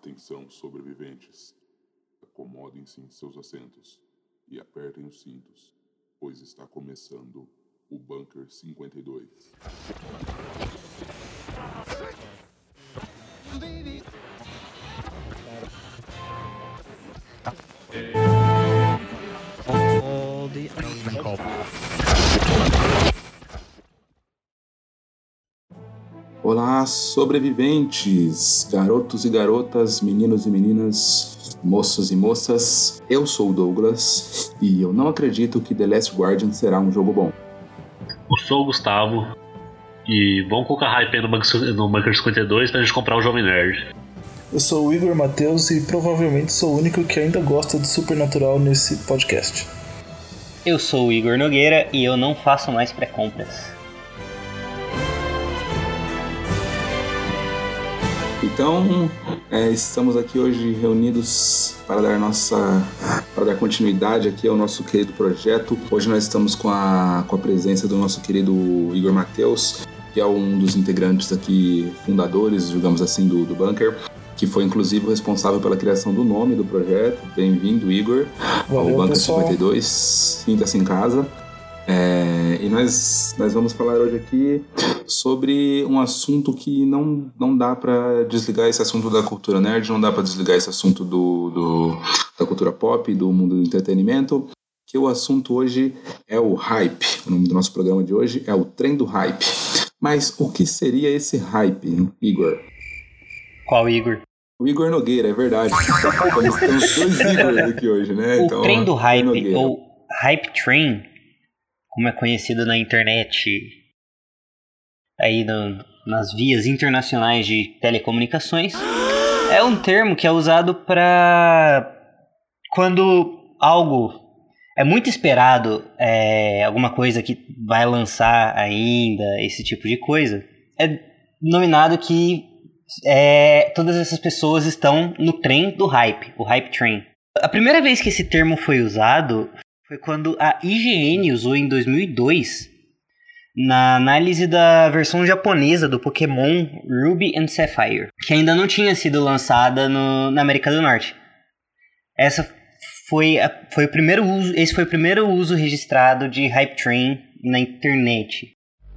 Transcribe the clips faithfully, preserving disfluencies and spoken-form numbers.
Atenção, sobreviventes. Acomodem-se em seus assentos e apertem os cintos, pois está começando o Bunker cinquenta e dois. Olá, sobreviventes, garotos e garotas, meninos e meninas, moços e moças. Eu sou o Douglas e eu não acredito que The Last Guardian será um jogo bom. Eu sou o Gustavo e vamos colocar hype aí no Bunker cinquenta e dois pra gente comprar o Jovem Nerd. Eu sou o Igor Matheus e provavelmente sou o único que ainda gosta de Supernatural nesse podcast. Eu sou o Igor Nogueira e eu não faço mais pré-compras. Então, é, estamos aqui hoje reunidos para dar nossa, para dar continuidade aqui ao nosso querido projeto. Hoje nós estamos com a, com a presença do nosso querido Igor Matheus, que é um dos integrantes aqui, fundadores, digamos assim, do, do Bunker, que foi inclusive o responsável pela criação do nome do projeto. Bem-vindo, Igor, Valeu, ao Bunker pessoal. cinquenta e dois. Sinta-se em casa. É, e nós, nós vamos falar hoje aqui sobre um assunto que não, não dá para desligar esse assunto da cultura nerd, não dá para desligar esse assunto do, do, da cultura pop, do mundo do entretenimento, que o assunto hoje é o hype. O nome do nosso programa de hoje é o Trem do Hype. Mas o que seria esse hype, Igor? Qual Igor? O Igor Nogueira, é verdade. Temos dois Igors aqui hoje, né? O então, Trem do Hype, Nogueira. ou Hype Train, como é conhecido na internet, aí no, nas vias internacionais de telecomunicações, é um termo que é usado para quando algo é muito esperado, é, alguma coisa que vai lançar ainda, esse tipo de coisa, é nominado que é, todas essas pessoas estão no trem do hype, o Hype Train. A primeira vez que esse termo foi usado foi quando a I G N usou em dois mil e dois na análise da versão japonesa do Pokémon Ruby and Sapphire, que ainda não tinha sido lançada no, na América do Norte. Essa foi, a, foi o primeiro uso, esse foi o primeiro uso registrado de Hype Train na internet.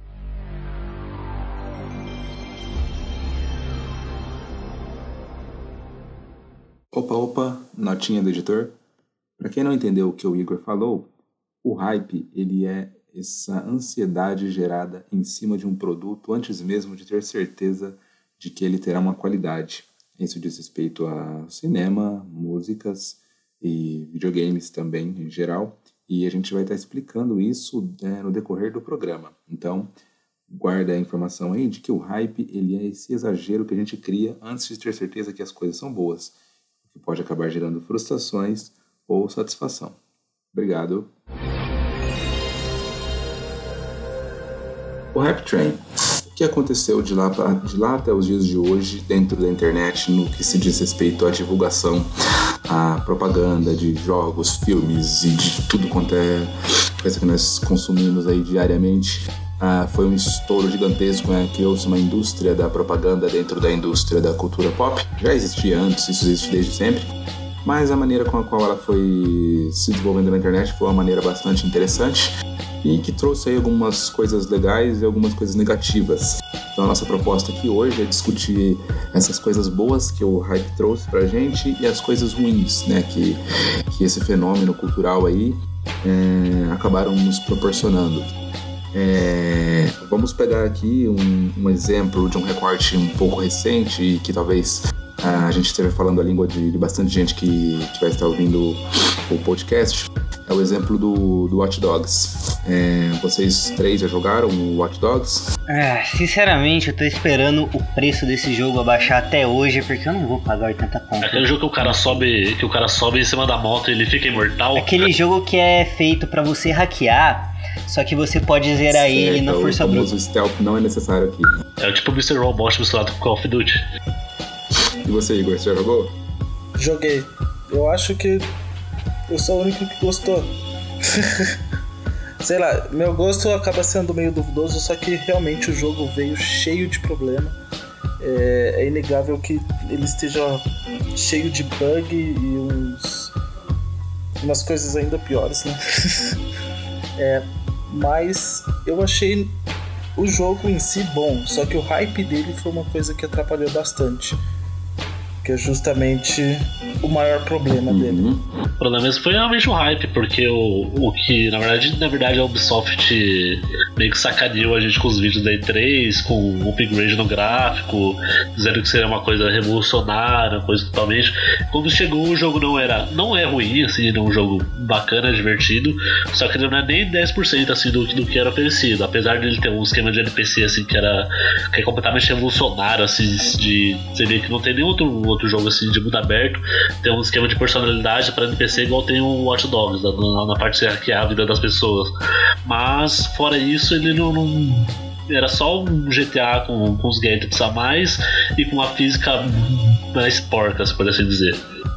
Opa, opa, notinha do editor. Para quem não entendeu o que o Igor falou, o hype ele é essa ansiedade gerada em cima de um produto antes mesmo de ter certeza de que ele terá uma qualidade. Isso diz respeito a cinema, músicas e videogames também em geral. E a gente vai estar explicando isso né, no decorrer do programa. Então, guarda a informação aí de que o hype ele é esse exagero que a gente cria antes de ter certeza que as coisas são boas, o que pode acabar gerando frustrações ou satisfação. Obrigado. O Hype Train. O que aconteceu de lá, pra, de lá até os dias de hoje dentro da internet no que se diz respeito à divulgação, à propaganda de jogos, filmes e de tudo quanto é coisa que nós consumimos aí diariamente? Ah, foi um estouro gigantesco, né? Criou-se uma indústria da propaganda dentro da indústria da cultura pop. Já existia antes, isso existe desde sempre. Mas a maneira com a qual ela foi se desenvolvendo na internet foi uma maneira bastante interessante e que trouxe aí algumas coisas legais e algumas coisas negativas. Então a nossa proposta aqui hoje é discutir essas coisas boas que o hype trouxe pra gente e as coisas ruins, né, que, que esse fenômeno cultural aí é, acabaram nos proporcionando. É, vamos pegar aqui um, um exemplo de um recorte um pouco recente e que talvez a gente esteja falando a língua de, de bastante gente que, que vai estar ouvindo o podcast. É o exemplo do, do Watch Dogs. É, vocês três já jogaram o Watch Dogs? Ah, sinceramente, eu tô esperando o preço desse jogo abaixar até hoje, porque eu não vou pagar oitenta conto. Aquele jogo que o cara sobe, que o cara sobe em cima da moto e ele fica imortal. Aquele jogo que é feito pra você hackear, só que você pode zerar certo, ele na força bruta. O famoso stealth não é necessário aqui. É o tipo mister Robot misturado com Call of Duty. E você, Igor, você já jogou? Joguei. Eu acho que eu sou o único que gostou. Sei lá, meu gosto acaba sendo meio duvidoso, só que realmente o jogo veio cheio de problema. É, é inegável que ele esteja cheio de bug e uns, umas coisas ainda piores, né? é, mas eu achei o jogo em si bom, só que o hype dele foi uma coisa que atrapalhou bastante. Que é justamente o maior problema uhum. dele. O problema mesmo foi realmente o hype, porque o, o que, na verdade, na verdade, a Ubisoft meio que sacaneou a gente com os vídeos da E três, com um upgrade no gráfico, dizendo que seria uma coisa revolucionária, uma coisa totalmente. Quando chegou, o jogo não era, não é ruim, assim, é um jogo bacana, divertido, só que ele não é nem dez por cento assim, do, do que era oferecido, apesar de ele ter um esquema de N P C assim, que, era, que é completamente revolucionário, assim, de você vê que não tem nenhum outro, outro jogo assim, de mundo aberto, tem um esquema de personalidade para N P C igual tem o Watch Dogs, na, na parte de hackear a vida das pessoas. Mas fora isso, ele não, não era só um G T A com, com os gadgets a mais e com uma física mais porca, por assim dizer.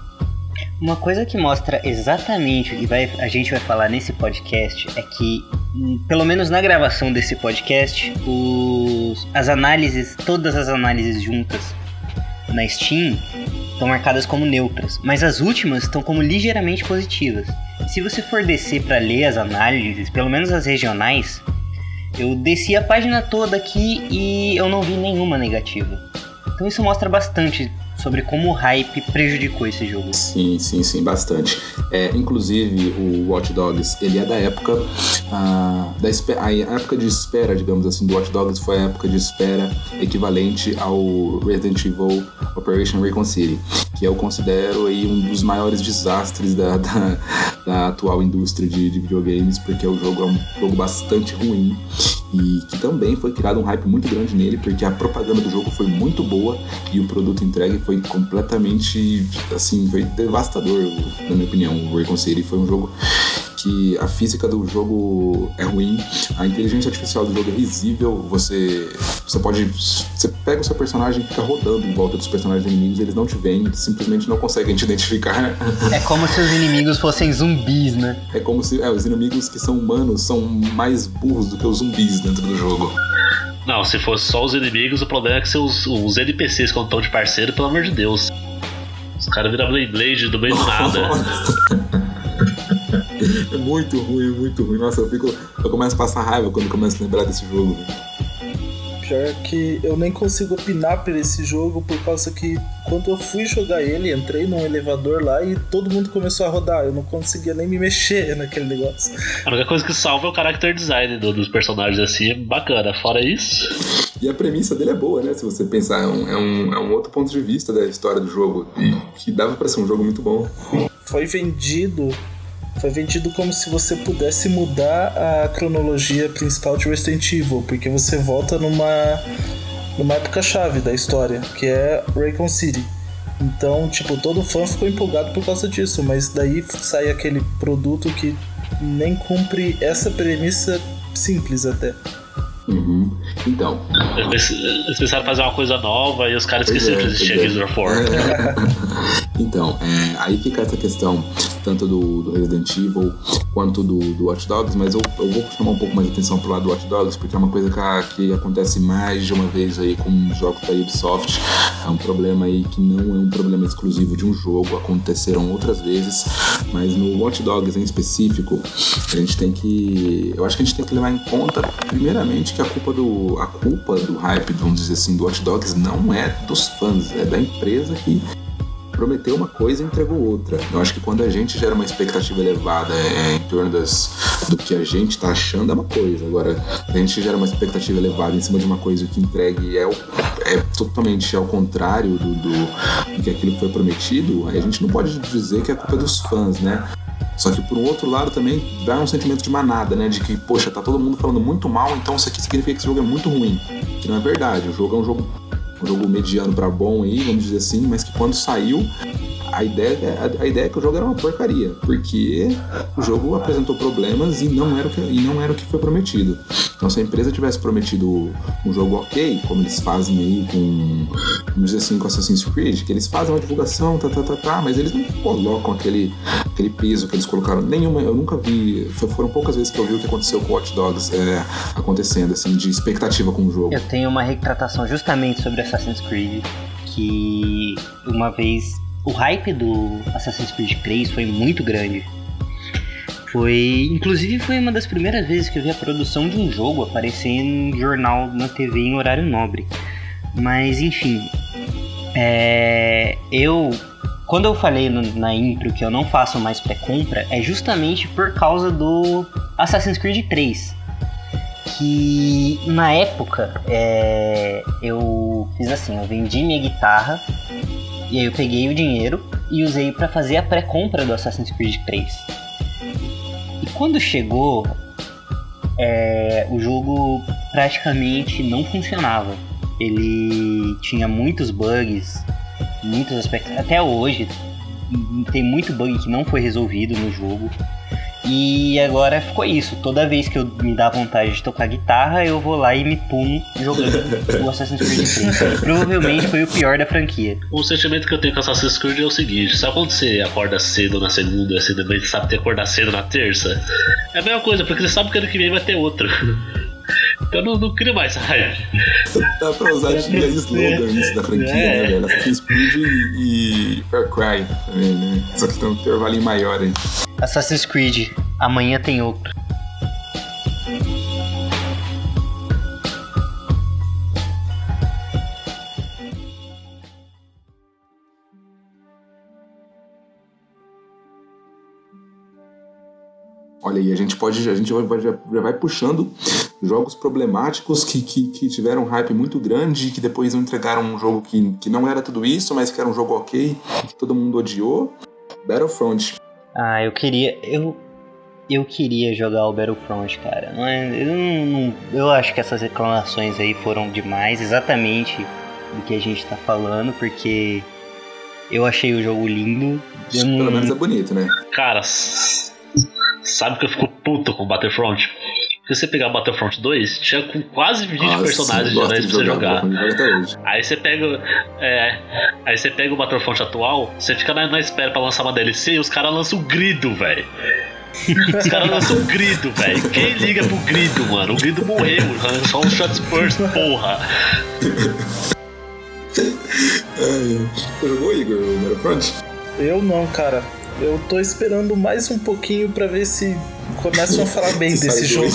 Uma coisa que mostra exatamente o que vai, a gente vai falar nesse podcast é que, pelo menos na gravação desse podcast, os, as análises, todas as análises juntas na Steam estão marcadas como neutras, mas as últimas estão como ligeiramente positivas. Se você for descer para ler as análises, pelo menos as regionais, eu desci a página toda aqui e eu não vi nenhuma negativa. Então isso mostra bastante sobre como o hype prejudicou esse jogo. Sim, sim, sim, bastante. É, inclusive, o Watch Dogs, ele é da época ah, da espera, a época de espera, digamos assim, do Watch Dogs foi a época de espera equivalente ao Resident Evil Operation Raccoon City, que eu considero aí um dos maiores desastres da, da, da atual indústria de, de videogames, porque o jogo é um jogo bastante ruim e que também foi criado um hype muito grande nele, porque a propaganda do jogo foi muito boa e o produto entregue foi completamente, assim, foi devastador, na minha opinião. O Raccoon City foi um jogo que a física do jogo é ruim, a inteligência artificial do jogo é risível, você, você pode, você pega o seu personagem e fica rodando em volta dos personagens inimigos, eles não te veem, eles simplesmente não conseguem te identificar. É como se os inimigos fossem zumbis, né? É como se, é, os inimigos que são humanos são mais burros do que os zumbis dentro do jogo. Não, se fosse só os inimigos, o problema é que os, os N P Cs quando estão de parceiro, pelo amor de Deus. Os caras viram Blade Blade do meio do nada. É muito ruim, muito ruim. Nossa, eu, fico, eu começo a passar raiva quando começo a lembrar desse jogo. Pior que eu nem consigo opinar por esse jogo, por causa que quando eu fui jogar ele, entrei num elevador lá e todo mundo começou a rodar. Eu não conseguia nem me mexer naquele negócio. A única coisa que salva é o character design do, dos personagens, assim, é bacana. Fora isso... E a premissa dele é boa, né? Se você pensar, é um, é um, é um outro ponto de vista da história do jogo, e que dava pra ser um jogo muito bom. Foi vendido... Foi vendido como se você pudesse mudar a cronologia principal de Resident Evil, porque você volta numa, numa época-chave da história, que é Raccoon City. Então, tipo, todo fã ficou empolgado por causa disso, mas daí sai aquele produto que nem cumpre essa premissa simples até. Uhum. Então, eles pensaram fazer uma coisa nova e os caras esqueceram que existia Gears of War. Então, é, aí fica essa questão tanto do, do Resident Evil quanto do, do Watch Dogs, mas eu, eu vou chamar um pouco mais de atenção pro lado do Watch Dogs, porque é uma coisa que, que acontece mais de uma vez aí com os jogos da Ubisoft. É um problema aí que não é um problema exclusivo de um jogo, aconteceram outras vezes, mas no Watch Dogs em específico, a gente tem que, eu acho que a gente tem que levar em conta, primeiramente, que a culpa do, a culpa do hype, vamos dizer assim, do Watch Dogs não é dos fãs, é da empresa que prometeu uma coisa e entregou outra. Eu acho que quando a gente gera uma expectativa elevada é, em torno das, do que a gente tá achando é uma coisa. Agora, a gente gera uma expectativa elevada em cima de uma coisa que entregue é, é totalmente ao contrário do, do, do que aquilo que foi prometido, aí a gente não pode dizer que é culpa dos fãs, né? Só que por um outro lado também dá um sentimento de manada, né? De que, poxa, tá todo mundo falando muito mal, então isso aqui significa que esse jogo é muito ruim. Que não é verdade, o jogo é um jogo um jogo mediano pra bom aí, vamos dizer assim, mas que quando saiu, a ideia, a, a ideia é que o jogo era uma porcaria, porque o jogo apresentou problemas e não era o que, e não era o que foi prometido. Então, se a empresa tivesse prometido um jogo ok, como eles fazem aí com, vamos dizer assim, com Assassin's Creed, que eles fazem uma divulgação, tá, tá, tá, tá, mas eles não colocam aquele, aquele peso que eles colocaram. Nenhuma, eu nunca vi, foram poucas vezes que eu vi o que aconteceu com Watch Dogs é, acontecendo, assim, de expectativa com o jogo. Eu tenho uma retratação justamente sobre Assassin's Creed, que uma vez o hype do Assassin's Creed três foi muito grande. Foi, inclusive foi uma das primeiras vezes que eu vi a produção de um jogo aparecer em jornal na T V em horário nobre. Mas enfim, é, eu quando eu falei no, na intro que eu não faço mais pré-compra é justamente por causa do Assassin's Creed três. Que na época é, eu fiz assim, eu vendi minha guitarra e aí eu peguei o dinheiro e usei para fazer a pré-compra do Assassin's Creed três. E quando chegou, é, o jogo praticamente não funcionava. Ele tinha muitos bugs, muitos aspectos. Até hoje tem muito bug que não foi resolvido no jogo. E agora ficou isso. Toda vez que eu me dá vontade de tocar guitarra, eu vou lá e me puno jogando o Assassin's Creed três. Provavelmente foi o pior da franquia. O sentimento que eu tenho com Assassin's Creed é o seguinte: sabe quando você acorda cedo na segunda e você também sabe ter acordar cedo na terça? É a mesma coisa, porque você sabe que ano que vem vai ter outro. Então eu não, não crio mais hype. Dá pra usar de slogan isso da franquia, é. né, velho? Assassin's Creed e, e Far Cry também, né? Só que tem um intervalinho maior aí. Assassin's Creed, amanhã tem outro. Olha aí, a gente pode, a gente vai, já, já vai puxando jogos problemáticos que, que, que tiveram um hype muito grande, que depois não entregaram um jogo que, que não era tudo isso, mas que era um jogo ok, que todo mundo odiou. Battlefront. Ah, eu queria... Eu, eu queria jogar o Battlefront, cara. Mas eu, não, eu acho que essas reclamações aí foram demais, exatamente do que a gente tá falando, porque eu achei o jogo lindo. Eu Pelo não... menos é bonito, né? Cara, sabe que eu fico puto com Battlefront? Se você pegar Battlefront dois, tinha com quase vinte Nossa, personagens de pra você jogar. jogar. Aí você pega. É, aí você pega o Battlefront atual, você fica na, na espera pra lançar uma D L C e os caras lançam o grido, velho. Os caras lançam o grido, velho. Quem liga pro grido, mano? O grido morreu, só um shot burst, porra. Você jogou, Igor, o Battlefront? Eu não, cara. Eu tô esperando mais um pouquinho pra ver se começam a falar bem se desse jogo.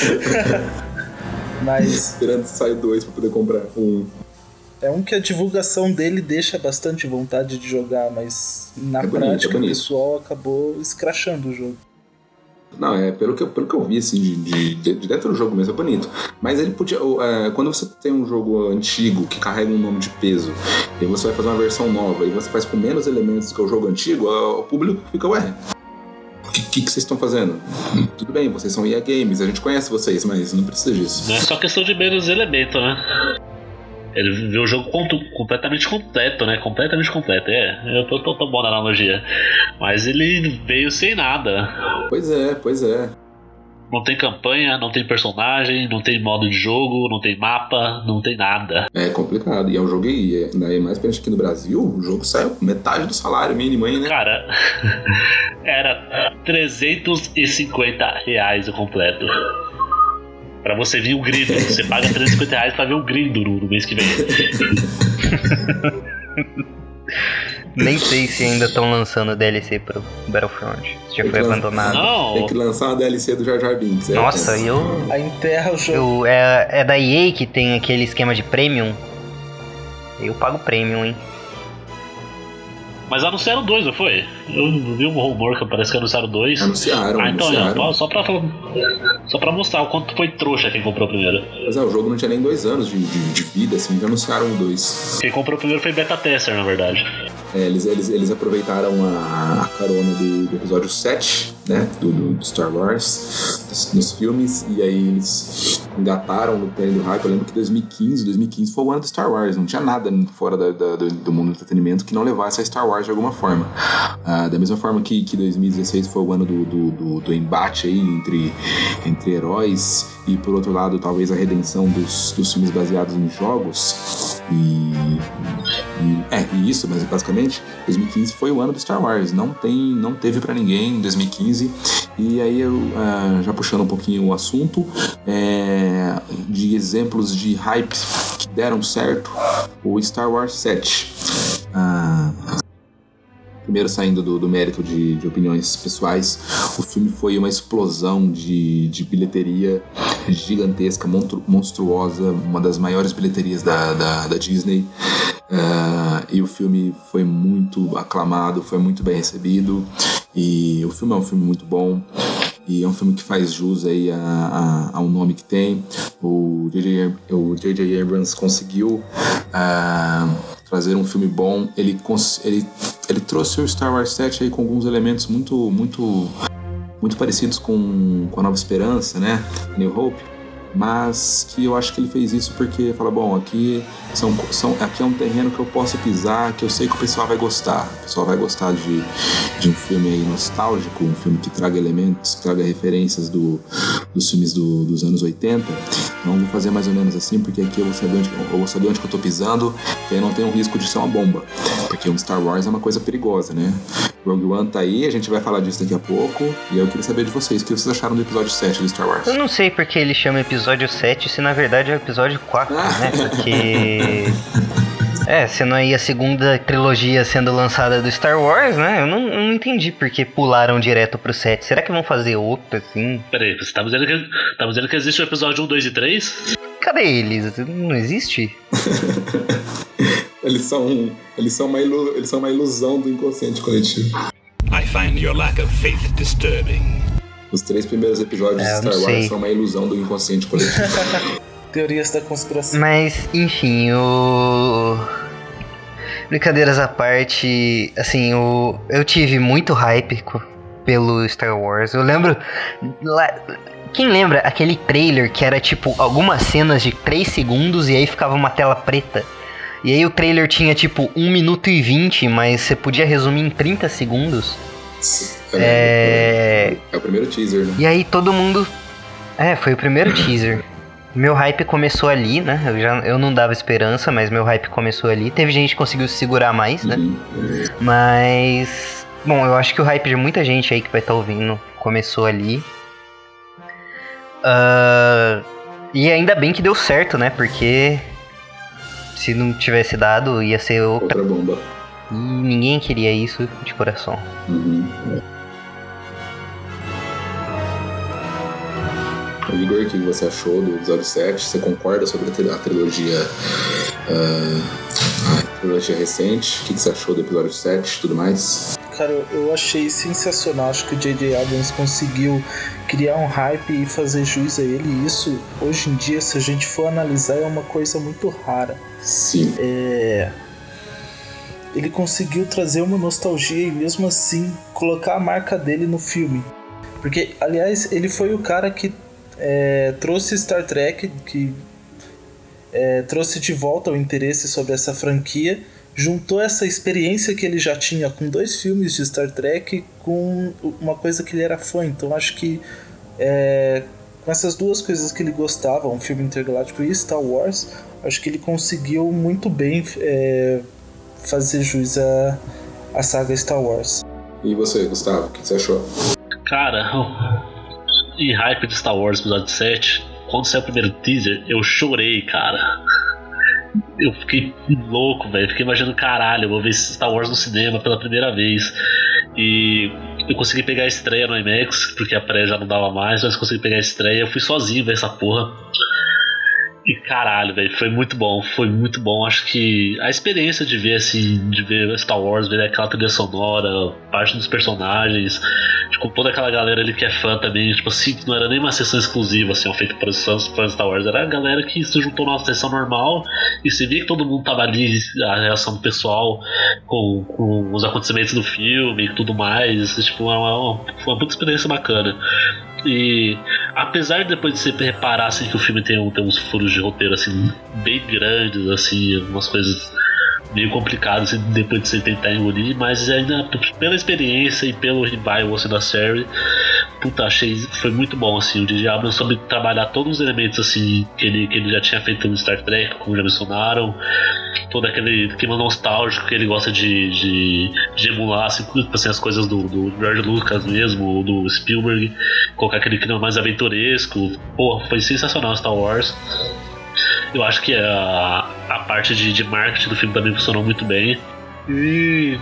Mas esperando que saia dois pra poder comprar um. É um que a divulgação dele deixa bastante vontade de jogar, mas na é bonito, prática é o pessoal acabou escrachando o jogo. Não, é pelo que, eu, pelo que eu vi, assim, de, de, de dentro do jogo mesmo, é bonito. Mas ele podia... É, quando você tem um jogo antigo que carrega um nome de peso, e você vai fazer uma versão nova, e você faz com menos elementos que o jogo antigo, o público fica, ué, o que, que, que vocês estão fazendo? Tudo bem, vocês são E A Games, a gente conhece vocês, mas não precisa disso. Não é só questão de menos elementos, né? Ele viu o jogo completamente completo, né? Completamente completo, é. Eu tô, tô, tô bom na analogia. Mas ele veio sem nada. Pois é, pois é. Não tem campanha, não tem personagem, não tem modo de jogo, não tem mapa, não tem nada. É complicado. E é um jogo aí, é, né, mais pra gente aqui no Brasil, o jogo saiu com metade do salário mínimo aí, né? Cara, era trezentos e cinquenta reais o completo. Pra você ver o grido, você paga trezentos e cinquenta reais pra ver o grido no, no mês que vem. Nem sei se ainda estão lançando D L C pro Battlefront. Já foi abandonado. Não. Tem que lançar uma D L C do Jar Jar Binks. Nossa, e eu... A enterra o jogo. eu é, é da E A que tem aquele esquema de Premium. Eu pago Premium, hein? Mas anunciaram dois, não foi? Eu vi um rumor que parece que anunciaram dois. Anunciaram, Ah, então, anunciaram. Só, pra, só pra mostrar o quanto foi trouxa quem comprou primeiro. Mas é, o jogo não tinha nem dois anos de, de, de vida, assim, já anunciaram dois. Quem comprou primeiro foi beta tester, na verdade. É, eles, eles, eles aproveitaram a, a carona do, do episódio sete, né, do, do Star Wars, nos, nos filmes, e aí eles engataram no trem do hype. Eu lembro que dois mil e quinze, dois mil e quinze foi o ano do Star Wars, não tinha nada fora da, da, do, do mundo do entretenimento que não levasse a Star Wars de alguma forma. Ah, da mesma forma que, que dois mil e dezesseis foi o ano do, do, do, do embate aí entre, entre heróis, e por outro lado talvez a redenção dos, dos filmes baseados em jogos, e, e é e isso, mas basicamente dois mil e quinze foi o ano do Star Wars, não, tem, não teve pra ninguém em dois mil e quinze. E aí eu, uh, já puxando um pouquinho o assunto, é, de exemplos de hype que deram certo, o Star Wars sete. Ah, primeiro saindo do, do mérito de, de opiniões pessoais, o filme foi uma explosão de, de bilheteria gigantesca, monstru, monstruosa, uma das maiores bilheterias da, da, da Disney. Uh, e o filme foi muito aclamado, foi muito bem recebido, e o filme é um filme muito bom, e é um filme que faz jus aí a, a, a um nome que tem. O J J Abrams conseguiu uh, trazer um filme bom. Ele, ele, ele trouxe o Star Wars sete aí com alguns elementos muito, muito, muito parecidos com, com a Nova Esperança, né? New Hope. Mas que eu acho que ele fez isso porque fala, bom, aqui, são, são, aqui é um terreno que eu posso pisar, que eu sei que o pessoal vai gostar. O pessoal vai gostar de, de um filme aí nostálgico, um filme que traga elementos, que traga referências do, dos filmes do, dos anos oitenta. Então vou fazer mais ou menos assim, porque aqui eu vou saber onde, eu vou saber onde que eu tô pisando, e aí não tem o risco de ser uma bomba. Porque um Star Wars é uma coisa perigosa, né? Rogue One tá aí, a gente vai falar disso daqui a pouco, e eu queria saber de vocês, o que vocês acharam do episódio sete do Star Wars? Eu não sei porque ele chama episódio sete, se na verdade é o episódio quatro, né? Porque... É, sendo aí a segunda trilogia sendo lançada do Star Wars, né? Eu não, eu não entendi porque pularam direto pro sete. Será que vão fazer outro, assim? Peraí, você tá dizendo que, tá dizendo que existe o episódio um, dois e três? Cadê eles? Não existe? Eles são, eles, são uma ilu, eles são uma ilusão do inconsciente coletivo. I find your lack of faith disturbing. Os três primeiros episódios é, de Star Wars são uma ilusão do inconsciente coletivo. Teorias da conspiração. Mas, enfim, o... Brincadeiras à parte, assim, o... eu tive muito hype pelo Star Wars. Eu lembro... Quem lembra aquele trailer que era tipo algumas cenas de três segundos e aí ficava uma tela preta? E aí o trailer tinha tipo um minuto e vinte, mas você podia resumir em trinta segundos. É, é... é o primeiro teaser, né? E aí todo mundo... É, foi o primeiro teaser. Meu hype começou ali, né? Eu, já, eu não dava esperança, mas meu hype começou ali. Teve gente que conseguiu se segurar mais, né? Uhum. Mas... Bom, eu acho que o hype de muita gente aí que vai estar ouvindo começou ali. Uh, e ainda bem que deu certo, né? Porque... se não tivesse dado, ia ser outra, outra bomba. E ninguém queria isso de coração. Uhum. Igor, o que você achou do episódio sete? Você concorda sobre a trilogia uh, a trilogia recente? O que você achou do episódio sete e tudo mais? Cara, eu achei sensacional. Acho que o J J Abrams conseguiu criar um hype e fazer juiz a ele. E isso, hoje em dia, se a gente for analisar, é uma coisa muito rara. Sim. É... Ele conseguiu trazer uma nostalgia e mesmo assim colocar a marca dele no filme. Porque, aliás, ele foi o cara que é, trouxe Star Trek, que é, trouxe de volta o interesse sobre essa franquia, juntou essa experiência que ele já tinha com dois filmes de Star Trek com uma coisa que ele era fã. Então acho que é, com essas duas coisas que ele gostava, um filme intergaláctico e Star Wars, acho que ele conseguiu muito bem é, fazer jus à, à saga Star Wars. E você, Gustavo, o que você achou? Cara, em hype de Star Wars episódio sete, quando saiu o primeiro teaser, eu chorei, cara. Eu fiquei louco, velho. Fiquei imaginando, caralho, eu vou ver Star Wars no cinema pela primeira vez. E eu consegui pegar a estreia no IMAX, porque a pré já não dava mais, mas consegui pegar a estreia. Eu fui sozinho ver essa porra. E caralho, velho, foi muito bom, foi muito bom. Acho que a experiência de ver assim, de ver Star Wars, ver aquela trilha sonora, parte dos personagens, com toda aquela galera ali que é fã também, tipo assim, não era nem uma sessão exclusiva, assim, feita para os fãs de Star Wars, era a galera que se juntou numa sessão normal e você via que todo mundo tava ali, a reação do pessoal com, com os acontecimentos do filme e tudo mais, tipo, foi uma, uma, uma puta experiência bacana. E apesar de depois de você reparar assim, que o filme tem, tem uns furos de roteiro assim, bem grandes, assim, umas coisas meio complicadas assim, depois de você tentar engolir, mas ainda pela experiência e pelo revival assim, da série, puta, achei foi muito bom assim. O J J Abrams soube trabalhar todos os elementos assim, que, ele, que ele já tinha feito no Star Trek, como já mencionaram, todo aquele clima nostálgico que ele gosta de, de, de emular assim, assim, as coisas do, do George Lucas mesmo, do Spielberg, colocar aquele clima mais aventuresco. Porra, foi sensacional Star Wars. Eu acho que a, parte de, de marketing do filme também funcionou muito bem. E...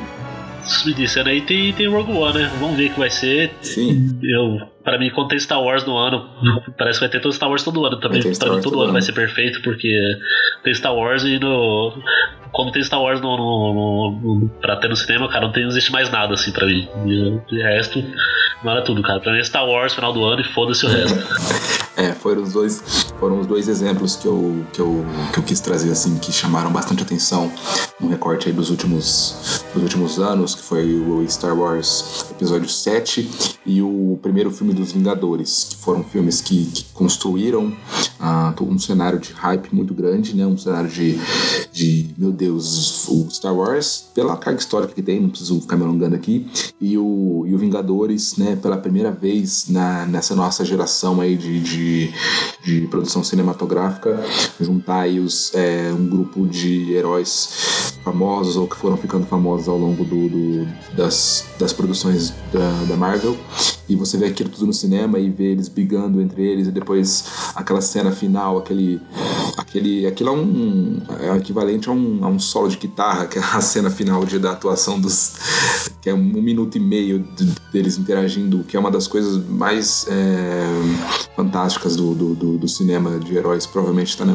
me disseram aí, tem, tem Rogue One, né? Vamos ver o que vai ser. Sim. Eu, pra mim, quando tem Star Wars no ano, parece que vai ter todo Star Wars todo ano também. Pra mim, todo ano vai ser perfeito, porque tem Star Wars e no... quando tem Star Wars no, no, no, pra ter no cinema, cara, não, tem, não existe mais nada assim pra mim. De resto, não era tudo, cara. Pra mim é Star Wars final do ano e foda-se o resto. É, foram os dois, foram os dois exemplos que eu, que, eu, que eu quis trazer, assim, que chamaram bastante atenção no recorte aí dos últimos, dos últimos anos, que foi o Star Wars Episódio sete e o primeiro filme dos Vingadores, que foram filmes que, que construíram uh, um cenário de hype muito grande, né? Um cenário de, de, meu Deus, o Star Wars, pela carga histórica que tem, não preciso ficar me alongando aqui, e o, e o Vingadores, né? Pela primeira vez na, nessa nossa geração aí de, de De, de produção cinematográfica, juntar aí os, é, um grupo de heróis famosos ou que foram ficando famosos ao longo do, do, das, das produções da, da Marvel, e você vê aquilo tudo no cinema e vê eles brigando entre eles, e depois aquela cena final, aquele aquele, aquilo é um é equivalente a um, a um solo de guitarra, que é a cena final de, da atuação dos, que é um minuto e meio de, deles interagindo, que é uma das coisas mais é, fantásticas do, do, do, do cinema de heróis. Provavelmente está na,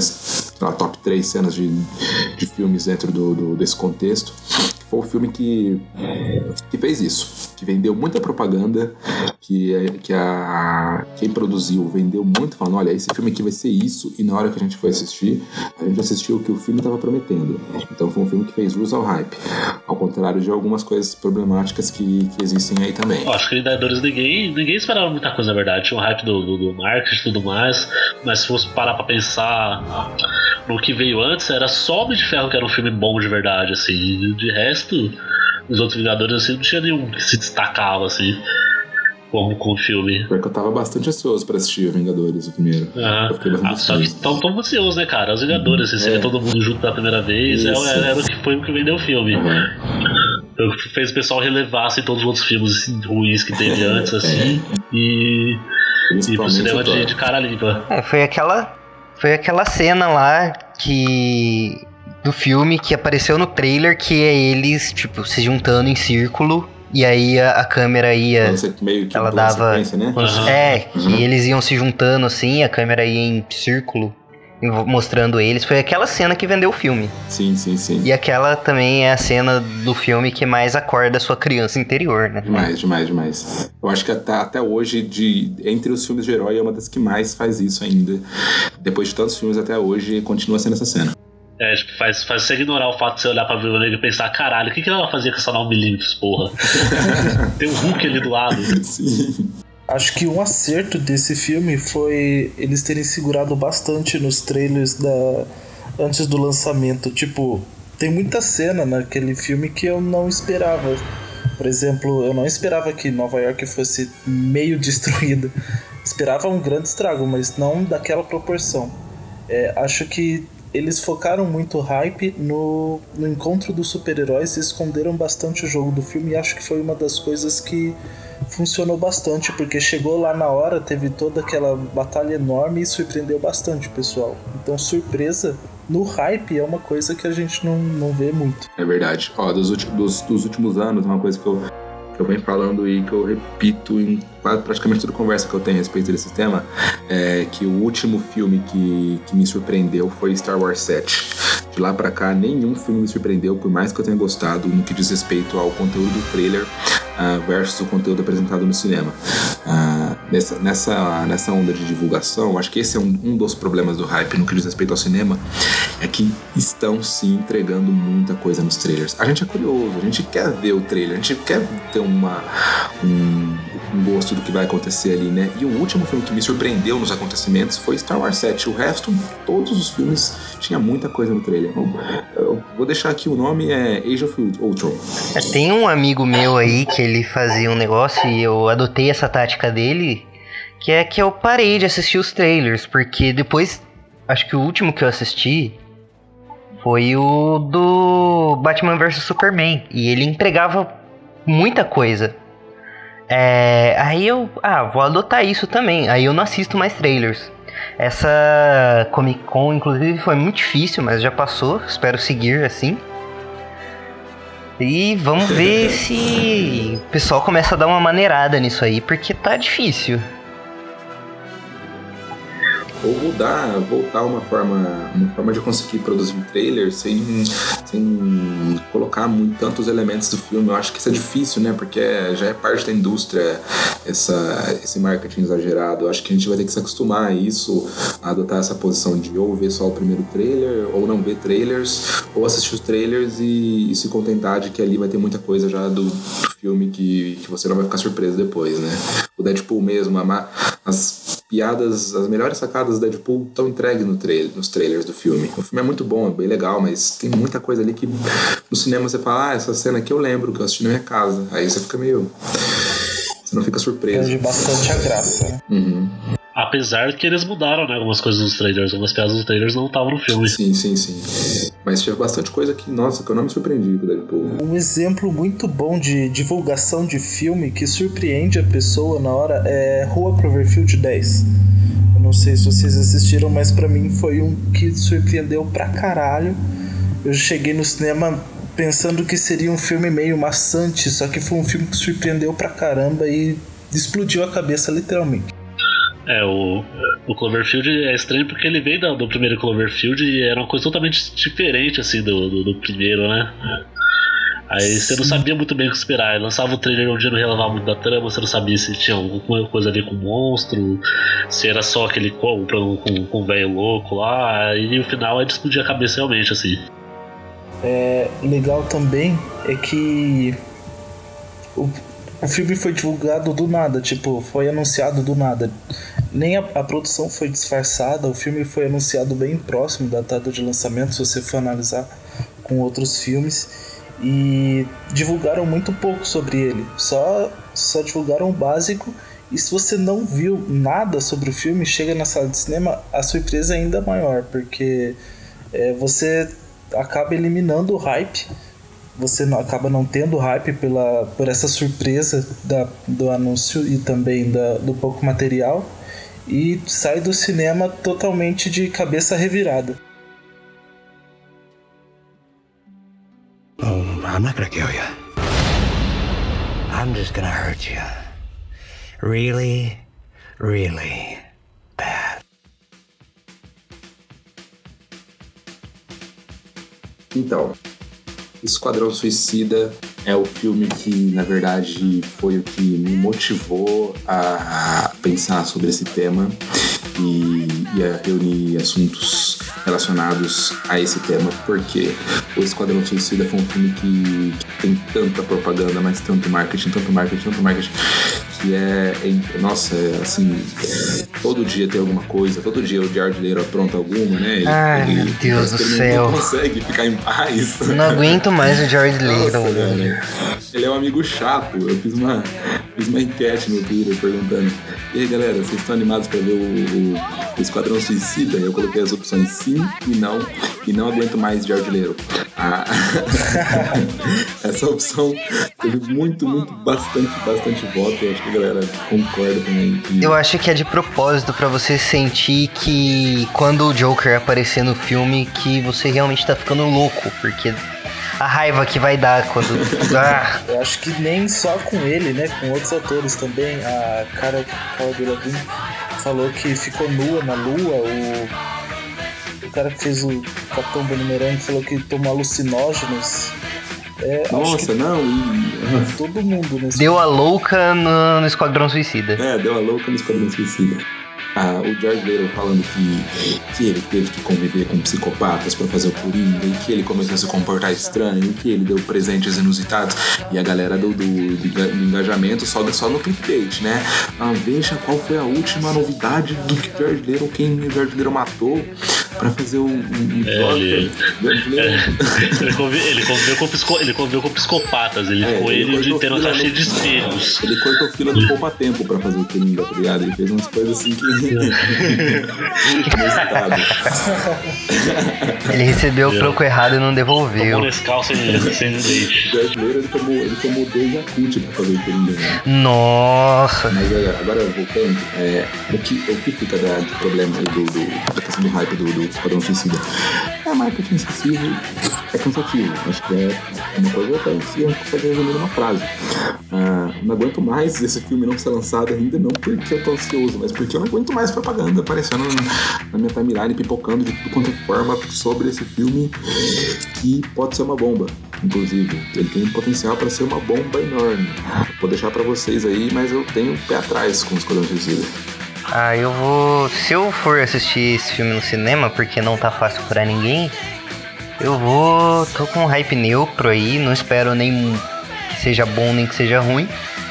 na top três cenas de, de filmes dentro do, do, desse contexto. Foi o filme que, que fez isso, que vendeu muita propaganda, que, que a, quem produziu vendeu muito, falando, olha, esse filme aqui vai ser isso, e na hora que a gente foi assistir, a gente assistiu o que o filme estava prometendo. Então foi um filme que fez jus ao hype, ao contrário de algumas coisas problemáticas que, que existem aí também. Eu acho que Vingadores ninguém, ninguém esperava muita coisa, na verdade. Tinha um hype do, do, do marketing e tudo mais, mas se fosse parar pra pensar no que veio antes, era só Homem de Ferro que era um filme bom de verdade, assim. De resto, os outros Vingadores, assim, não tinha nenhum que se destacava, assim, como com o filme. Porque eu tava bastante ansioso pra assistir Vingadores, o primeiro. Uhum. Eu fiquei bastante ah, só que tão, tão ansioso, né, cara? Os Vingadores, assim, é. Você vê todo mundo junto pela primeira vez, é, era o que foi o que vendeu o filme. Uhum. Fez o pessoal relevar, assim, todos os outros filmes assim, ruins que teve antes, assim, é. e ir pro cinema de, de cara limpa. É, foi aquela, foi aquela cena lá que... do filme que apareceu no trailer, que é eles, tipo, se juntando em círculo, e aí a, a câmera ia... meio que ela dava... né? Uhum. É, uhum. Que eles iam se juntando assim, a câmera ia em círculo, mostrando eles. Foi aquela cena que vendeu o filme. Sim, sim, sim. E aquela também é a cena do filme que mais acorda a sua criança interior, né? Demais, demais, demais. Eu acho que até, até hoje, de, entre os filmes de herói, é uma das que mais faz isso ainda. Depois de tantos filmes até hoje, continua sendo essa cena. É, tipo, faz, faz você ignorar o fato de você olhar pra Viúva Negra e pensar, caralho, o que, que ela fazia com essa nove milímetros, porra? Tem um Hulk ali do lado. Sim. Acho que um acerto desse filme foi eles terem segurado bastante nos trailers da... antes do lançamento. Tipo, tem muita cena naquele filme que eu não esperava. Por exemplo, eu não esperava que Nova York fosse meio destruída. Esperava um grande estrago, mas não daquela proporção. É, acho que eles focaram muito hype no, no encontro dos super-heróis e esconderam bastante o jogo do filme, e acho que foi uma das coisas que funcionou bastante, porque chegou lá na hora, teve toda aquela batalha enorme e surpreendeu bastante o pessoal. Então, surpresa no hype é uma coisa que a gente não, não vê muito. É verdade. Ó, dos, dos, dos últimos anos, uma coisa que eu, que eu venho falando e que eu repito em praticamente toda conversa que eu tenho a respeito desse tema, é que o último filme que, que me surpreendeu foi Star Wars sete. De lá pra cá, nenhum filme me surpreendeu, por mais que eu tenha gostado no que diz respeito ao conteúdo do trailer uh, versus o conteúdo apresentado no cinema. Uh, nessa, nessa, nessa onda de divulgação, acho que esse é um, um dos problemas do hype no que diz respeito ao cinema, é que estão se entregando muita coisa nos trailers. A gente é curioso, a gente quer ver o trailer, a gente quer ter uma, um, um gosto do que vai acontecer ali, né? E o último filme que me surpreendeu nos acontecimentos foi Star Wars sete. O resto, todos os filmes, tinha muita coisa no trailer. Eu vou deixar aqui o nome, é Age of Ultron. Tem um amigo meu aí que ele fazia um negócio e eu adotei essa tática dele, que é que eu parei de assistir os trailers, porque depois, acho que o último que eu assisti foi o do Batman versus Superman, e ele entregava muita coisa. É, aí eu, ah, vou adotar isso também. Aí eu não assisto mais trailers. Essa Comic Con, inclusive, foi muito difícil, mas já passou. Espero seguir assim. E vamos ver se o pessoal começa a dar uma maneirada nisso aí, porque tá difícil. Ou mudar, voltar uma forma, uma forma de conseguir produzir um trailer sem, sem colocar muito, tantos elementos do filme. Eu acho que isso é difícil, né? Porque já é parte da indústria essa, esse marketing exagerado. Eu acho que a gente vai ter que se acostumar a isso, a adotar essa posição de ou ver só o primeiro trailer, ou não ver trailers, ou assistir os trailers e, e se contentar de que ali vai ter muita coisa já do, do filme que, que você não vai ficar surpreso depois, né? O Deadpool mesmo, a, as piadas, as melhores sacadas do Deadpool estão entregues no trailer, nos trailers do filme. O filme é muito bom, é bem legal, mas tem muita coisa ali que no cinema você fala, ah, essa cena aqui eu lembro, que eu assisti na minha casa. Aí você fica meio... Você não fica surpreso. Perde bastante a graça. Uhum. Apesar que eles mudaram, né, algumas coisas nos trailers. Algumas piadas nos trailers não estavam no filme. Sim, sim, sim. Mas tinha bastante coisa que, nossa, que eu não me surpreendi com o Deadpool. Um exemplo muito bom de divulgação de filme que surpreende a pessoa na hora é Rua Cloverfield dez. Eu não sei se vocês assistiram, mas pra mim foi um que surpreendeu pra caralho. Eu cheguei no cinema pensando que seria um filme meio maçante, só que foi um filme que surpreendeu pra caramba e explodiu a cabeça literalmente. É, o, o Cloverfield é estranho porque ele veio do, do primeiro Cloverfield e era uma coisa totalmente diferente, assim, do, do, do primeiro, né? Aí Sim. Você não sabia muito bem o que esperar. Ele lançava o trailer onde não revelava muito da trama, você não sabia se tinha alguma coisa a ver com o monstro, se era só aquele com, com, com o velho louco lá, e no final ele explodia a cabeça realmente, assim. É, legal também é que o, o filme foi divulgado do nada, tipo, foi anunciado do nada. Nem a, a produção foi disfarçada, o filme foi anunciado bem próximo da data de lançamento, se você for analisar com outros filmes. E divulgaram muito pouco sobre ele, só, só divulgaram o básico. E se você não viu nada sobre o filme, chega na sala de cinema, a surpresa é ainda maior, porque é, você acaba eliminando o hype, você não, acaba não tendo hype pela, por essa surpresa da, do anúncio e também da, do pouco material, e sai do cinema totalmente de cabeça revirada. Oh, I'm not gonna kill you. I'm just gonna hurt you. Really, really bad. Então, Esquadrão Suicida é o filme que, na verdade, foi o que me motivou a pensar sobre esse tema e, e a reunir assuntos relacionados a esse tema, porque o Esquadrão Suicida foi um filme que, que tem tanta propaganda, mas tanto marketing, tanto marketing, tanto marketing, que é, é nossa, é assim, todo dia tem alguma coisa, todo dia o Jared Leto apronta alguma, né? Ele, Ai, ele, meu Deus do ele céu. Não consegue ficar em paz. Não aguento mais o Jared Leto. Nossa, velho. Ele é um amigo chato. Eu fiz uma, fiz uma enquete no Twitter perguntando: e aí, galera, vocês estão animados pra ver o, o, o Esquadrão Suicida? Eu coloquei as opções sim e não, e não aguento mais Jared Leto. Ah, essa opção teve muito, muito, bastante, bastante voto. Eu acho que a galera concorda também. Que... Eu acho que é de propósito pra você sentir que quando o Joker aparecer no filme, que você realmente tá ficando louco, porque a raiva que vai dar quando... ah. Eu acho que nem só com ele, né? Com outros atores também. A Cara Delevingne falou que ficou nua na lua. O, o cara que fez o Capitão Boomerang falou que tomou alucinógenos. É, Nossa, não. E... todo mundo nesse Deu a louca no, no Esquadrão Suicida. É, deu a louca no Esquadrão Suicida. Ah, o Jared Leto falando que, que ele teve que conviver com psicopatas pra fazer o Coringa, e que ele começou a se comportar estranho, e que ele deu presentes inusitados, e a galera do, do, do engajamento só, só no clickbait, né? Ah, veja qual foi a última novidade do que o Jared Leto, quem o Jared Leto matou. pra fazer um, um é, Joker. Ele, é, ele, convive, ele, conviveu com psico, ele conviveu com psicopatas, ele é, ficou ele, ele de ter uma cheia de espelhos. Ele cortou fila do poupa-tempo pra fazer o Coringa, tá ligado? Ele fez umas coisas assim que. Ele recebeu o troco errado e não devolveu. Tomou Nescau sem, sem leite. Ele tomou, ele tomou dois Yakult pra fazer o Coringa. Né? Nossa! Mas agora, voltando, é, o, que, o que fica da, do problema aí do, do, da questão do hype do, do Esquadrão Suicida? É marketing excessivo, é cansativo. Acho que é uma coisa que a gente consegue resumir numa frase. Ah, não aguento mais esse filme não ser lançado ainda, não porque eu tô ansioso, mas porque eu não aguento mais propaganda aparecendo na minha timeline, pipocando de tudo quanto é forma sobre esse filme que pode ser uma bomba. Inclusive, ele tem potencial para ser uma bomba enorme. Vou deixar para vocês aí, mas eu tenho o pé atrás com o Esquadrão Suicida. Ah, eu vou... Se eu for assistir esse filme no cinema, porque não tá fácil pra ninguém, eu vou... Tô com um hype neutro aí, não espero nem que seja bom, nem que seja ruim.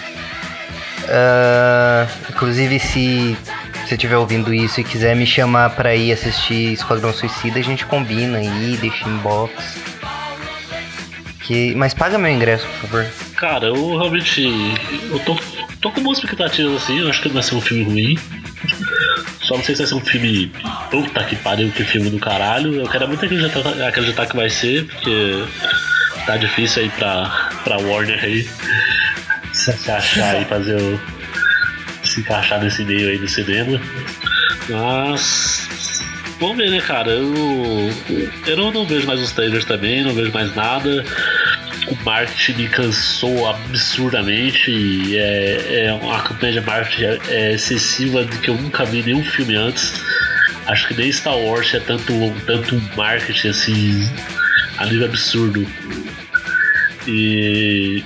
Uh, inclusive, se você estiver ouvindo isso e quiser me chamar pra ir assistir Esquadrão Suicida, a gente combina aí, deixa em box. Que... Mas paga meu ingresso, por favor. Cara, eu realmente... Eu tô, tô com boas expectativas assim, eu acho que não vai ser um filme ruim. Só não sei se vai ser um filme... Puta que pariu, que filme do caralho. Eu quero muito acreditar, acreditar que vai ser, porque tá difícil aí pra, pra Warner aí se achar e fazer o... se encaixar nesse meio aí do cinema. Mas... Vamos ver, né, cara? Eu, eu não, não vejo mais os trailers também, não vejo mais nada. O marketing me cansou absurdamente. E é, é uma campanha de marketing é excessiva de que eu nunca vi nenhum filme antes. Acho que nem Star Wars é tanto, tanto marketing assim, a nível absurdo. E.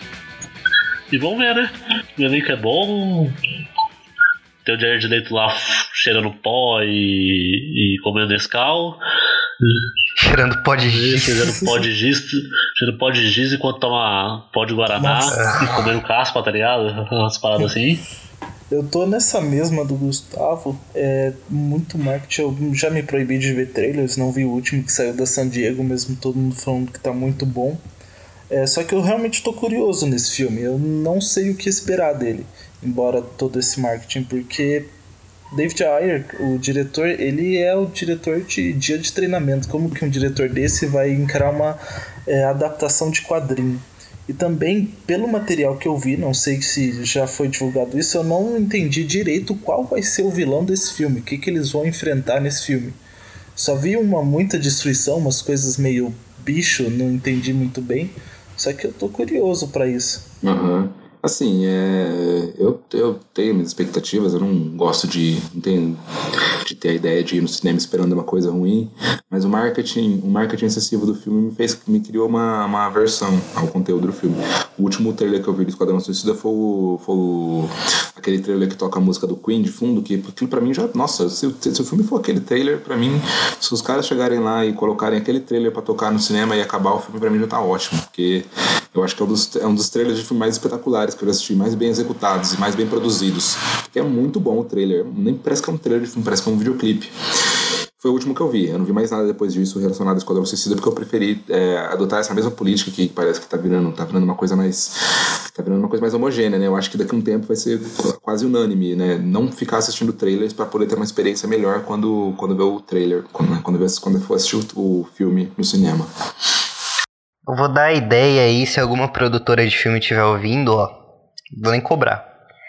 E vamos ver, né? O elenco é bom. Tem o Jared Leto lá cheirando pó e, e comendo Nescau. Cheirando pó de giz. Cheirando pó de giz. Cheirando pó de giz enquanto toma pó de Guaraná. Nossa. E comendo caspa, tá ligado? Umas paradas assim. Eu tô nessa mesma do Gustavo. É muito marketing. Eu já me proibi de ver trailers. Não vi o último que saiu da San Diego, mesmo todo mundo falando que tá muito bom. É, só que eu realmente tô curioso nesse filme. Eu não sei o que esperar dele, embora todo esse marketing, porque David Ayer, o diretor, ele é o diretor de dia de treinamento. Como que um diretor desse vai encarar uma é, adaptação de quadrinho? E também, pelo material que eu vi, não sei se já foi divulgado isso, eu não entendi direito qual vai ser o vilão desse filme, o que, que eles vão enfrentar nesse filme. Só vi uma muita destruição, umas coisas meio bicho, não entendi muito bem. Só que eu tô curioso pra isso. Uhum. Assim, é, eu, eu tenho minhas expectativas, eu não gosto de, não tenho, de ter a ideia de ir no cinema esperando uma coisa ruim, mas o marketing, o marketing excessivo do filme me, fez, me criou uma, uma aversão ao conteúdo do filme. O último trailer que eu vi do Esquadrão Suicida foi, o, foi o, aquele trailer que toca a música do Queen de fundo, que aquilo pra mim já, nossa, se, se o filme for aquele trailer, pra mim, se os caras chegarem lá e colocarem aquele trailer pra tocar no cinema e acabar o filme, pra mim já tá ótimo, porque eu acho que é um dos, é um dos trailers de filme mais espetaculares que eu já assisti, mais bem executados e mais bem produzidos. Porque é muito bom o trailer. Nem parece que é um trailer de filme, parece que é um videoclipe. Foi o último que eu vi. Eu não vi mais nada depois disso relacionado ao Esquadrão Suicida, porque eu preferi é, adotar essa mesma política que parece que tá virando, tá virando uma coisa mais. Tá virando uma coisa mais homogênea, né? Eu acho que daqui a um tempo vai ser quase unânime, né? Não ficar assistindo trailers pra poder ter uma experiência melhor quando, quando ver o trailer, quando, quando, quando for assistir o, o filme no cinema. Eu vou dar a ideia aí, se alguma produtora de filme estiver ouvindo, ó. Vou nem cobrar.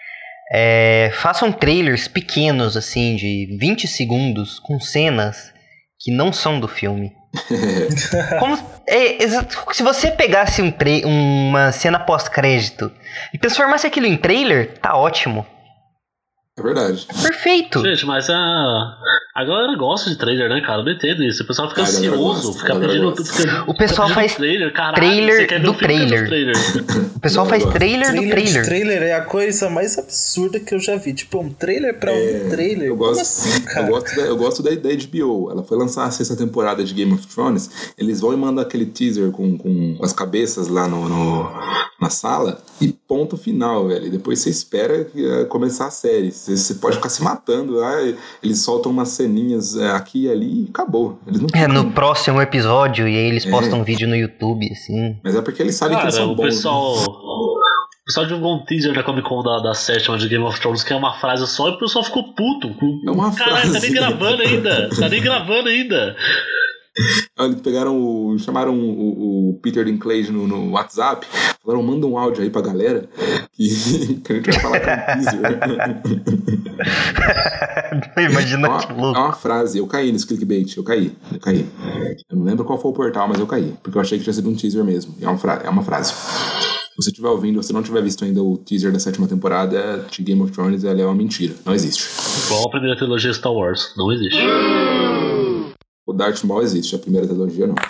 É, façam trailers pequenos, assim, de vinte segundos, com cenas que não são do filme. Como, é, se você pegasse um tra- uma cena pós-crédito e transformasse aquilo em trailer, tá ótimo. É verdade. Perfeito. Gente, mas a, a galera gosta de trailer, né, cara? Eu não entendo isso. O pessoal fica ansioso, fica pedindo. Fica, o pessoal fica faz trailer, caralho, trailer do trailer. trailer. O pessoal faz trailer, trailer do trailer. trailer é a coisa mais absurda que eu já vi. Tipo, um trailer pra é, um trailer. Eu gosto, Como assim, cara? Eu gosto, da, eu gosto da ideia de H B O. Ela foi lançar a sexta temporada de Game of Thrones. Eles vão e mandam aquele teaser com, com as cabeças lá no, no, na sala e ponto final, velho. E depois você espera uh, começar a série. Você, você pode ficar se matando. Ah, eles soltam umas ceninhas uh, aqui e ali e acabou. Eles não É, ficam... no próximo episódio, e aí eles postam é. um vídeo no YouTube, assim. Mas é porque eles sabem Cara, que eles são o bons. pessoal... Né? O pessoal divulgou um teaser da Comic Con da, da sétima de Game of Thrones, que é uma frase só, e o pessoal ficou puto. É uma Caralho, frase. tá nem gravando ainda. Tá nem gravando ainda. Eles pegaram o... chamaram o, o Peter Dinklage no, no WhatsApp, falaram, manda um áudio aí pra galera que, que a gente vai falar com o teaser. Imagina é uma, que louco. É uma frase, eu caí nesse clickbait, eu caí, eu caí. Eu não lembro qual foi o portal, mas eu caí, porque eu achei que tinha sido um teaser mesmo. É uma, fra- é uma frase. Se você estiver ouvindo, se você não tiver visto ainda o teaser da sétima temporada de Game of Thrones, ela é uma mentira, não existe. Igual a primeira trilogia Star Wars, não existe. O Darth Maul existe, a primeira trilogia não.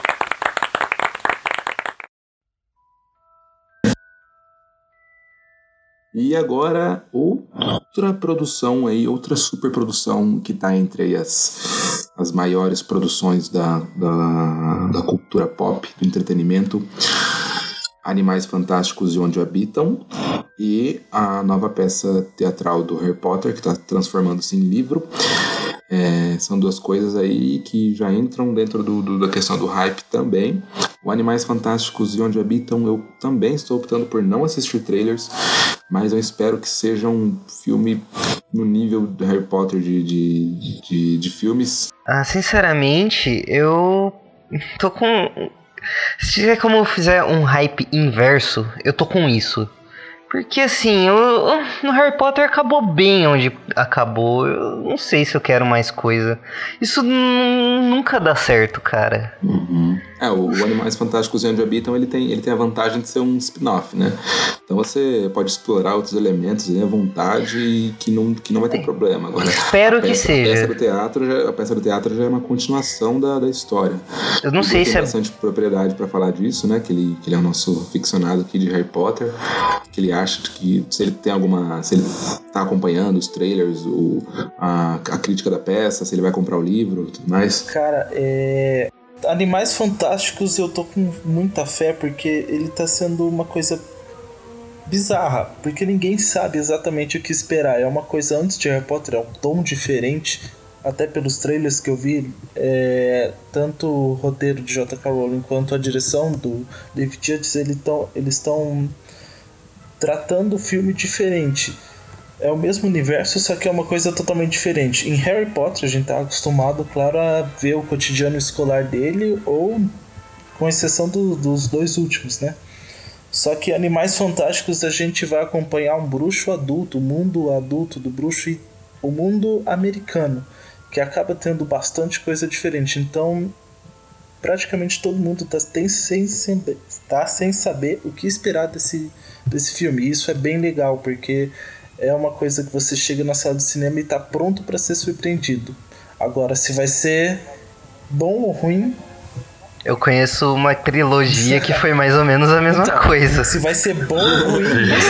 E agora, outra produção aí, outra superprodução que está entre as, as maiores produções da, da, da cultura pop, do entretenimento. Animais Fantásticos e Onde Habitam, e a nova peça teatral do Harry Potter, que está transformando-se em livro. É, são duas coisas aí que já entram dentro do, do, da questão do hype também. O Animais Fantásticos e Onde Habitam, eu também estou optando por não assistir trailers, mas eu espero que seja um filme no nível do Harry Potter de, de, de, de filmes. Ah, sinceramente, eu tô com... Se tiver como eu fizer um hype inverso, eu tô com isso. Porque assim, eu, no Harry Potter acabou bem onde acabou. Eu não sei se eu quero mais coisa. Isso n- nunca dá certo, cara. Uhum. É, o, o Animais Fantásticos e Onde Habitam, ele tem, ele tem a vantagem de ser um spin-off, né? Então você pode explorar outros elementos à vontade e que não, que não vai ter problema. Agora, espero peça, que seja. A peça do teatro já, a peça do teatro já é uma continuação da, da história. Eu não o sei tem se é... bastante propriedade pra falar disso, né? Que ele, que ele é o nosso ficcionado aqui de Harry Potter. Que ele acha que se ele tem alguma... Se ele tá acompanhando os trailers, o, a, a crítica da peça, se ele vai comprar o livro e tudo mais. Cara, é... Animais Fantásticos eu tô com muita fé porque ele tá sendo uma coisa bizarra, porque ninguém sabe exatamente o que esperar. É uma coisa antes de Harry Potter, é um tom diferente, até pelos trailers que eu vi, é, tanto o roteiro de J K. Rowling quanto a direção do David Yates, eles estão eles estão tratando o filme diferente. É o mesmo universo, só que é uma coisa totalmente diferente. Em Harry Potter a gente tá acostumado, claro, a ver o cotidiano escolar dele, ou com exceção do, dos dois últimos, né? Só que Animais Fantásticos a gente vai acompanhar um bruxo adulto, o mundo adulto do bruxo e o mundo americano, que acaba tendo bastante coisa diferente. Então, praticamente todo mundo tá, tem, sem, sem, tá sem saber o que esperar desse, desse filme. E isso é bem legal, porque é uma coisa que você chega na sala de cinema e tá pronto para ser surpreendido. Agora, se vai ser bom ou ruim... Eu conheço uma trilogia que foi mais ou menos a mesma então, coisa. Se vai ser bom ou ruim,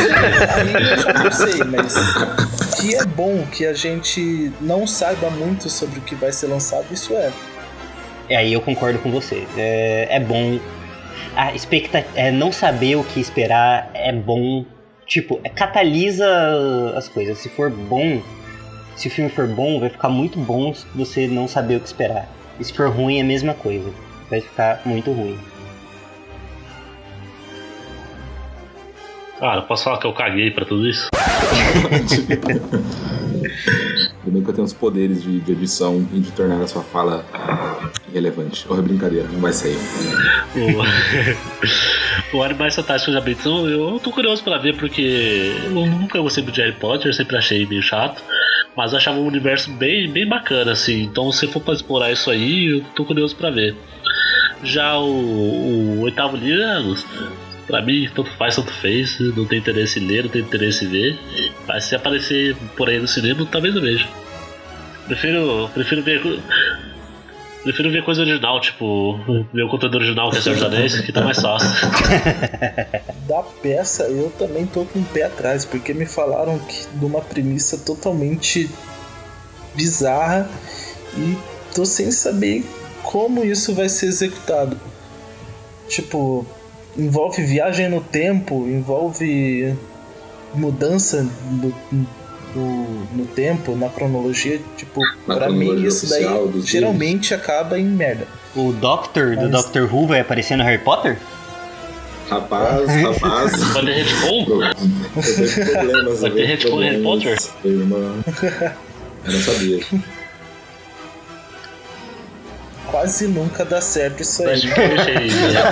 aí eu já não sei, mas que é bom que a gente não saiba muito sobre o que vai ser lançado, isso é. É, aí eu concordo com você. É, é bom. A expectativa, é, não saber o que esperar é bom. Tipo, é, catalisa as coisas. Se for bom, se o filme for bom, vai ficar muito bom se você não saber o que esperar. E se for ruim, é a mesma coisa. Vai ficar muito ruim. Cara, posso falar que eu caguei pra tudo isso? Também que eu tenho os poderes de, de edição e de tornar a sua fala relevante. Ou é brincadeira, não vai sair. O, o Animais Fantásticos de Habitam, eu tô curioso pra ver, porque eu nunca gostei muito de Harry Potter, eu sempre achei meio chato. Mas eu achava um universo bem, bem bacana, assim. Então, se for pra explorar isso aí, eu tô curioso pra ver. Já o, o oitavo livro, pra mim, tanto faz, tanto fez. Não tem interesse em ler, não tem interesse em ver. Mas se aparecer por aí no cinema, talvez eu veja. Prefiro, prefiro ver... Prefiro ver coisa original, tipo, ver o conteúdo original que é Senhor dos Anéis, que tá mais fácil. Da peça, eu também tô com o pé atrás, porque me falaram que de uma premissa totalmente bizarra e tô sem saber como isso vai ser executado. Tipo, envolve viagem no tempo, envolve mudança no, no, no tempo, na cronologia, tipo, Na pra mim cronologia isso daí oficial dos geralmente acaba em merda. O Doctor do Mas- Doctor Who vai aparecer no Harry Potter? Rapaz, rapaz. Vai ter retcon? Eu tenho problemas. Vai eu ter tenho retcon em Harry problemas. Potter? Irmão. Eu não sabia. Quase nunca dá certo isso aí. Mas deixei.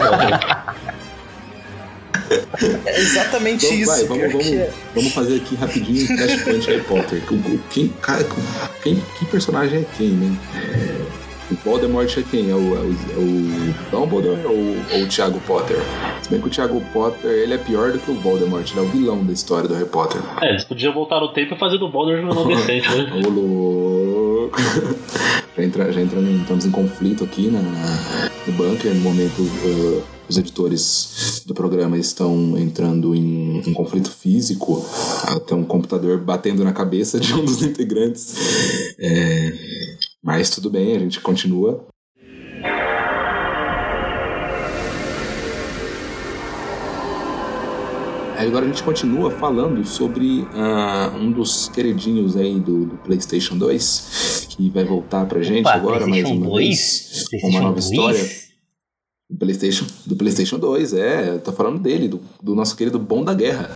É exatamente Então, isso. vai, vamos, pior vamos, que é. vamos fazer aqui rapidinho o Flashpoint Harry Potter. O- o- Quem, cara, quem, que personagem é quem, né? O Voldemort é quem? É o, é o, é o Dumbledore ou, ou o Thiago Potter? Se bem que o Thiago Potter ele é pior do que o Voldemort, ele é o vilão da história do Harry Potter. É, eles podiam voltar no tempo e fazer do Baldur no adolescente, né? Ô louco! Já, entra, já entramos, entramos em conflito aqui na, no bunker. No momento, uh, os editores do programa estão entrando em, em conflito físico. Uh, tem um computador batendo na cabeça de um dos integrantes. É, mas tudo bem, a gente continua. Agora a gente continua falando sobre uh, um dos queridinhos aí do, do PlayStation dois, que vai voltar pra gente Opa, agora mais PlayStation uma dois? vez, com PlayStation uma nova dois? história. Do PlayStation, do PlayStation dois, é, eu tô falando dele, do, do nosso querido Bom da Guerra.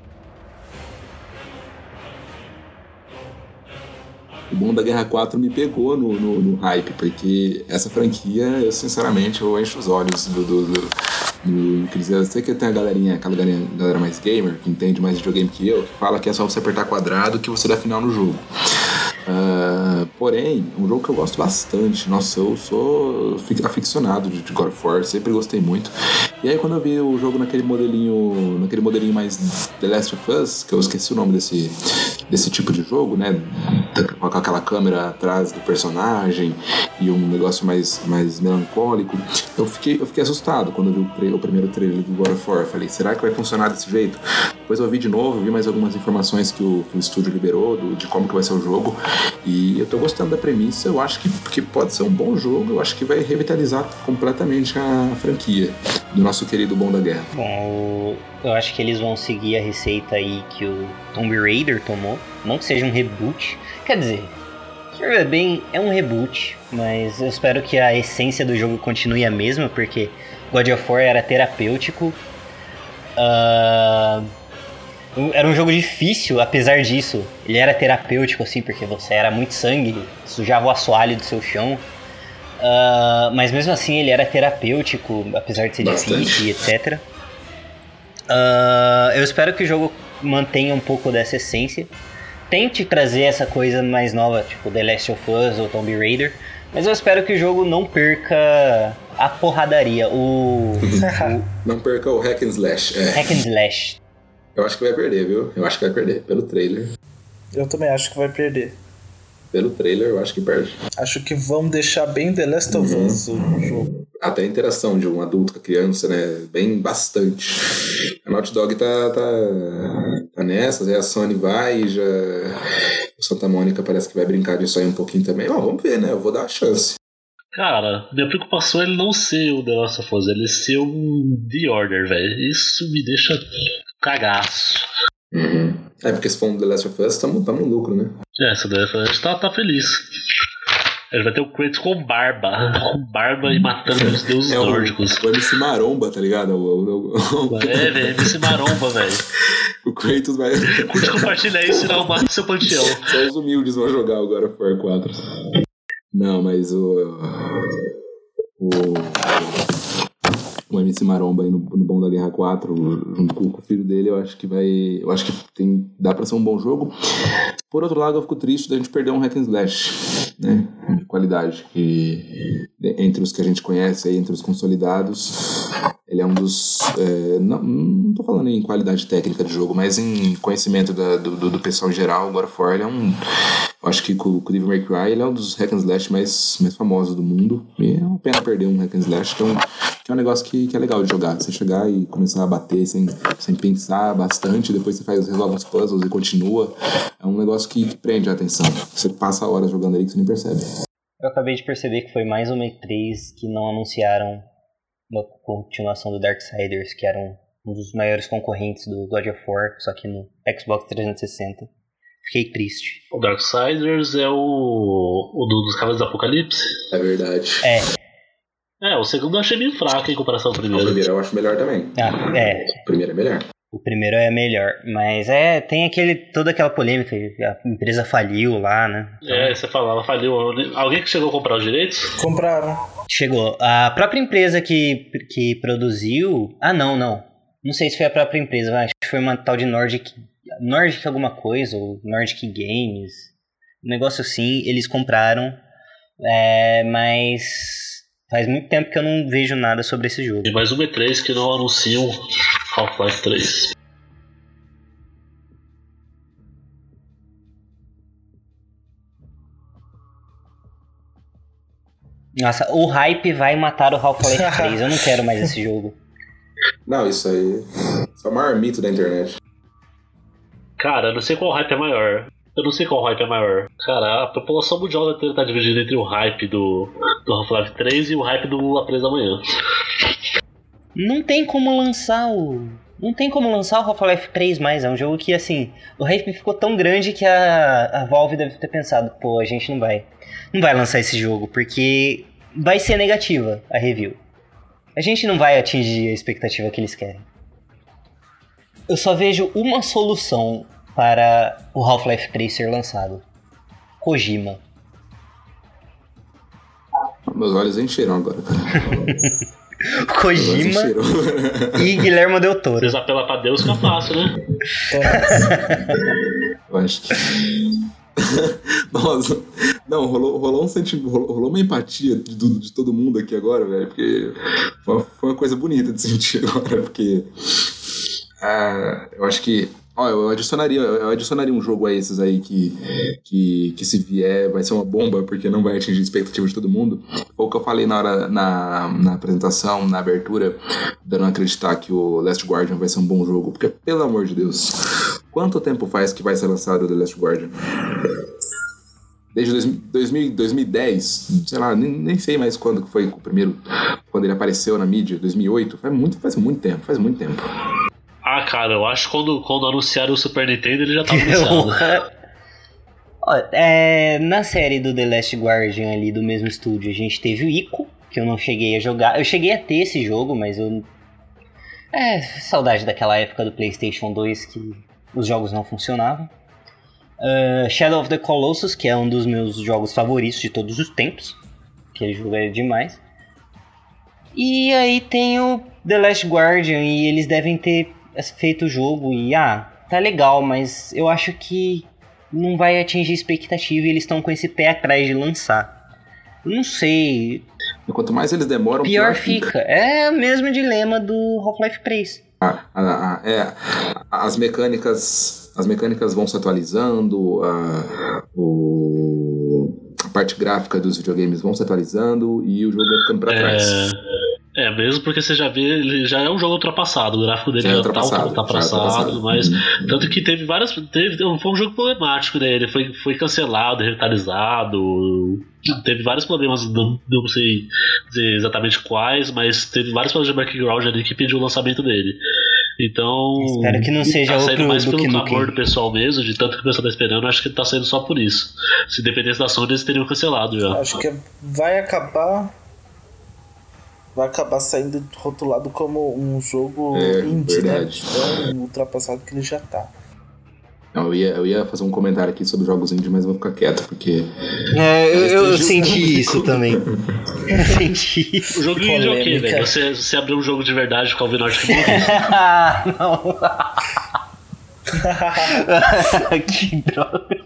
O Bom da Guerra quatro me pegou no, no, no hype, porque essa franquia, eu sinceramente, eu encho os olhos do... do, do, do quer dizer, eu sei que tem a galerinha, aquela galerinha, galera mais gamer, que entende mais de videogame que eu, que fala que é só você apertar quadrado que você dá final no jogo. Uh, porém, um jogo que eu gosto bastante. Nossa, eu sou aficionado de God of War, sempre gostei muito. E aí quando eu vi o jogo naquele modelinho, naquele modelinho mais The Last of Us, que eu esqueci o nome desse, desse tipo de jogo, né, com aquela câmera atrás do personagem e um negócio mais, mais melancólico, eu fiquei, eu fiquei assustado quando eu vi o, tra- o primeiro trailer do God of War. Eu falei, será que vai funcionar desse jeito? Depois eu vi de novo, vi mais algumas informações que o, que o estúdio liberou do, de como que vai ser o jogo. E eu tô gostando da premissa, eu acho que, que pode ser um bom jogo, eu acho que vai revitalizar completamente a franquia do nosso querido Bom da Guerra. Bom, eu acho que eles vão seguir a receita aí que o Tomb Raider tomou. Não que seja um reboot. Quer dizer, é bem, é um reboot, mas eu espero que a essência do jogo continue a mesma, porque God of War era terapêutico. Uh, era um jogo difícil, apesar disso. Ele era terapêutico, assim, porque você era muito sangue, sujava o assoalho do seu chão. Uh, mas mesmo assim ele era terapêutico, apesar de ser Bastante. difícil e etcétera. Uh, eu espero que o jogo mantenha um pouco dessa essência. Tente trazer essa coisa mais nova, tipo The Last of Us ou Tomb Raider. Mas eu espero que o jogo não perca a porradaria, o, o Não perca o Hack and Slash. É. hack and slash. Eu acho que vai perder, viu? Eu acho que vai perder. Pelo trailer. Eu também acho que vai perder. Pelo trailer, eu acho que perde. Acho que vão deixar bem The Last of Us o jogo. Até a interação de um adulto com a criança, né? Bem bastante. A Naughty Dog tá, tá, tá nessas, aí a Sony vai e já... O Santa Mônica parece que vai brincar disso aí um pouquinho também. Bom, vamos ver, né? Eu vou dar a chance. Cara, minha preocupação é ele não ser o The Last of Us, ele ser um The Order, velho. Isso me deixa cagaço. Uhum. É, porque se for um The Last of Us, tamo, tamo no lucro, né? É, essa The Last of Us tá, tá feliz. Ele vai ter o Kratos com barba. Com barba e matando os deuses É o, nórdicos. o M C Maromba, tá ligado? O, o, o, É, velho, M C Maromba, velho. o Kratos vai... Curte, compartilha aí, senão eu mato seu panteão. Só os humildes vão jogar o God of War quatro. Não, mas o... O... O M C Maromba aí no, no Bom da Guerra quatro, junto com o filho dele, eu acho que vai... Eu acho que tem, dá pra ser um bom jogo. Por outro lado, eu fico triste da gente perder um hack and slash, né? De qualidade. E entre os que a gente conhece aí, entre os consolidados, ele é um dos... É, não, não tô falando em qualidade técnica de jogo, mas em conhecimento da, do, do pessoal em geral. O God of War, ele é um... Eu acho que com o Devil May Cry, ele é um dos hack and slash mais, mais famosos do mundo. E é uma pena perder um hack and slash, que é um, que é um negócio que, que é legal de jogar. Você chegar e começar a bater sem, sem pensar bastante, depois você faz, resolve os puzzles e continua. É um negócio que, que prende a atenção. Você passa horas jogando ali que você nem percebe. Eu acabei de perceber que foi mais uma E três que não anunciaram uma continuação do Darksiders, que era um, um dos maiores concorrentes do God of War, só que no Xbox trezentos e sessenta. Fiquei triste. O Darksiders é o, o do, dos Cavaleiros do Apocalipse? É verdade. É. É, o segundo eu achei meio fraco em comparação ao O primeiro. primeiro eu acho melhor também. Ah, é. O primeiro é melhor. O primeiro é melhor, mas é, tem aquele, toda aquela polêmica, a empresa faliu lá, né? É, você falava, faliu. Alguém que chegou a comprar os direitos? Compraram. Chegou. A própria empresa que, que produziu... Ah, não, não. Não sei se foi a própria empresa, mas acho que foi uma tal de Nordic... Nordic alguma coisa, ou Nordic Games. Um negócio assim, eles compraram, é, mas... Faz muito tempo que eu não vejo nada sobre esse jogo. E mais um E três que não anunciam Half-Life três. Nossa, o hype vai matar o Half-Life três. Eu não quero mais esse jogo. Não, isso aí. Isso é o maior mito da internet. Cara, eu não sei qual hype é maior. Eu não sei qual hype é maior. Cara, a população mundial inteira tá dividida entre o hype do, do Half-Life três e o hype do A três da manhã. Não tem como lançar o... Não tem como lançar o Half-Life três mais. É um jogo que, assim... O hype ficou tão grande que a, a Valve deve ter pensado... Pô, a gente não vai... Não vai lançar esse jogo, porque... Vai ser negativa a review. A gente não vai atingir a expectativa que eles querem. Eu só vejo uma solução para o Half-Life três ser lançado. Kojima. Meus olhos encheram agora. Kojima e Guillermo Del Toro. Vocês apelam pra Deus que é fácil, né? Eu acho que... Nossa, não, rolou, rolou, um sentimento, rolou, rolou uma empatia de, de todo mundo aqui agora, velho, porque foi uma, foi uma coisa bonita de sentir agora, porque uh, eu acho que, ó, eu adicionaria, eu adicionaria um jogo a esses aí que, que, que se vier vai ser uma bomba, porque não vai atingir a expectativa de todo mundo. Foi o que eu falei na hora, na, na apresentação, na abertura, dando a acreditar que o Last Guardian vai ser um bom jogo, porque, pelo amor de Deus, quanto tempo faz que vai ser lançado o The Last Guardian? Desde dois mil, dois mil e dez, sei lá, nem, nem sei mais quando que foi o primeiro, quando ele apareceu na mídia, dois mil e oito, faz muito, faz muito tempo, faz muito tempo. Ah, cara, eu acho que quando, quando anunciaram o Super Nintendo ele já tava anunciado. Ó, é, na série do The Last Guardian ali do mesmo estúdio, a gente teve o Ico, que eu não cheguei a jogar. Eu cheguei a ter esse jogo, mas eu... É, saudade daquela época do PlayStation dois que os jogos não funcionavam. Uh, Shadow of the Colossus, que é um dos meus jogos favoritos de todos os tempos. Aquele jogo é demais. E aí tem o The Last Guardian, e eles devem ter feito o jogo e, ah, tá legal, mas eu acho que não vai atingir expectativa e eles estão com esse pé atrás de lançar. Não sei. E quanto mais eles demoram, pior, pior fica. fica. É o mesmo dilema do Half-Life três. Ah, ah, ah, é, as mecânicas, as mecânicas vão se atualizando, a, o, a parte gráfica dos videogames vão se atualizando e o jogo vai ficando pra é... trás. É, mesmo porque você já vê, ele já é um jogo ultrapassado, o gráfico dele já, já é ultrapassado, tá ultrapassado, ultrapassado, mas uhum. Tanto que teve várias, teve, foi um jogo problemático, né, ele foi, foi cancelado, revitalizado, teve vários problemas, não, não sei dizer exatamente quais, mas teve vários problemas de background ali que pediu o lançamento dele. Então, espero que não seja tá outro saindo mais do pelo que clamor do pessoal mesmo, de tanto que o pessoal tá esperando, acho que ele tá saindo só por isso. Se dependesse da Sony, eles teriam cancelado já. Acho que vai acabar vai acabar saindo rotulado como um jogo é, indie, verdade. Né? Tão ultrapassado que ele já tá. Não, eu, ia, eu ia fazer um comentário aqui sobre jogos indie, mas vou ficar quieto, porque... É, eu, eu, eu senti isso também. Eu senti isso. O jogo indie é o quê, velho? Você, você abrir um jogo de verdade e ficar ouvindo Arctic Monkeys? Não. Que droga.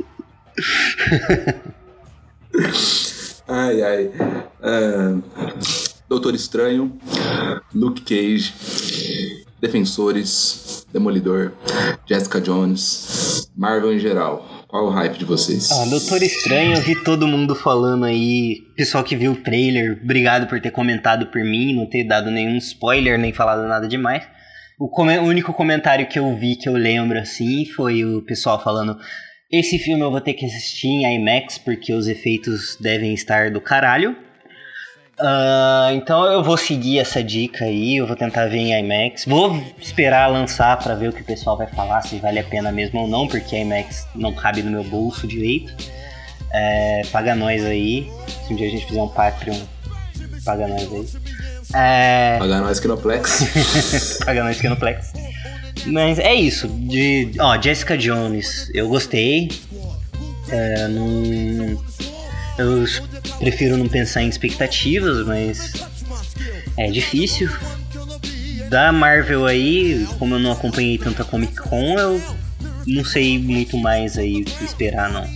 Ai, ai. Uh, Doutor Estranho, Luke Cage, Defensores, Demolidor, Jessica Jones, Marvel em geral. Qual é o hype de vocês? Ah, Doutor Estranho, eu vi todo mundo falando aí. Pessoal que viu o trailer, obrigado por ter comentado por mim, não ter dado nenhum spoiler, nem falado nada demais. O, com- o único comentário que eu vi, que eu lembro assim, foi o pessoal falando: esse filme eu vou ter que assistir em IMAX porque os efeitos devem estar do caralho. Uh, então eu vou seguir essa dica aí, eu vou tentar ver em IMAX. Vou esperar lançar pra ver o que o pessoal vai falar, se vale a pena mesmo ou não, porque a IMAX não cabe no meu bolso direito. É, paga nós aí, se um dia a gente fizer um Patreon, paga nós aí. É... Paga nós Kinoplex. Paga nós Kinoplex. Mas é isso, de, ó, Jessica Jones, eu gostei. É, não... Eu prefiro não pensar em expectativas, mas é difícil. Da Marvel aí, como eu não acompanhei tanta Comic Con, eu não sei muito mais aí o que esperar, não.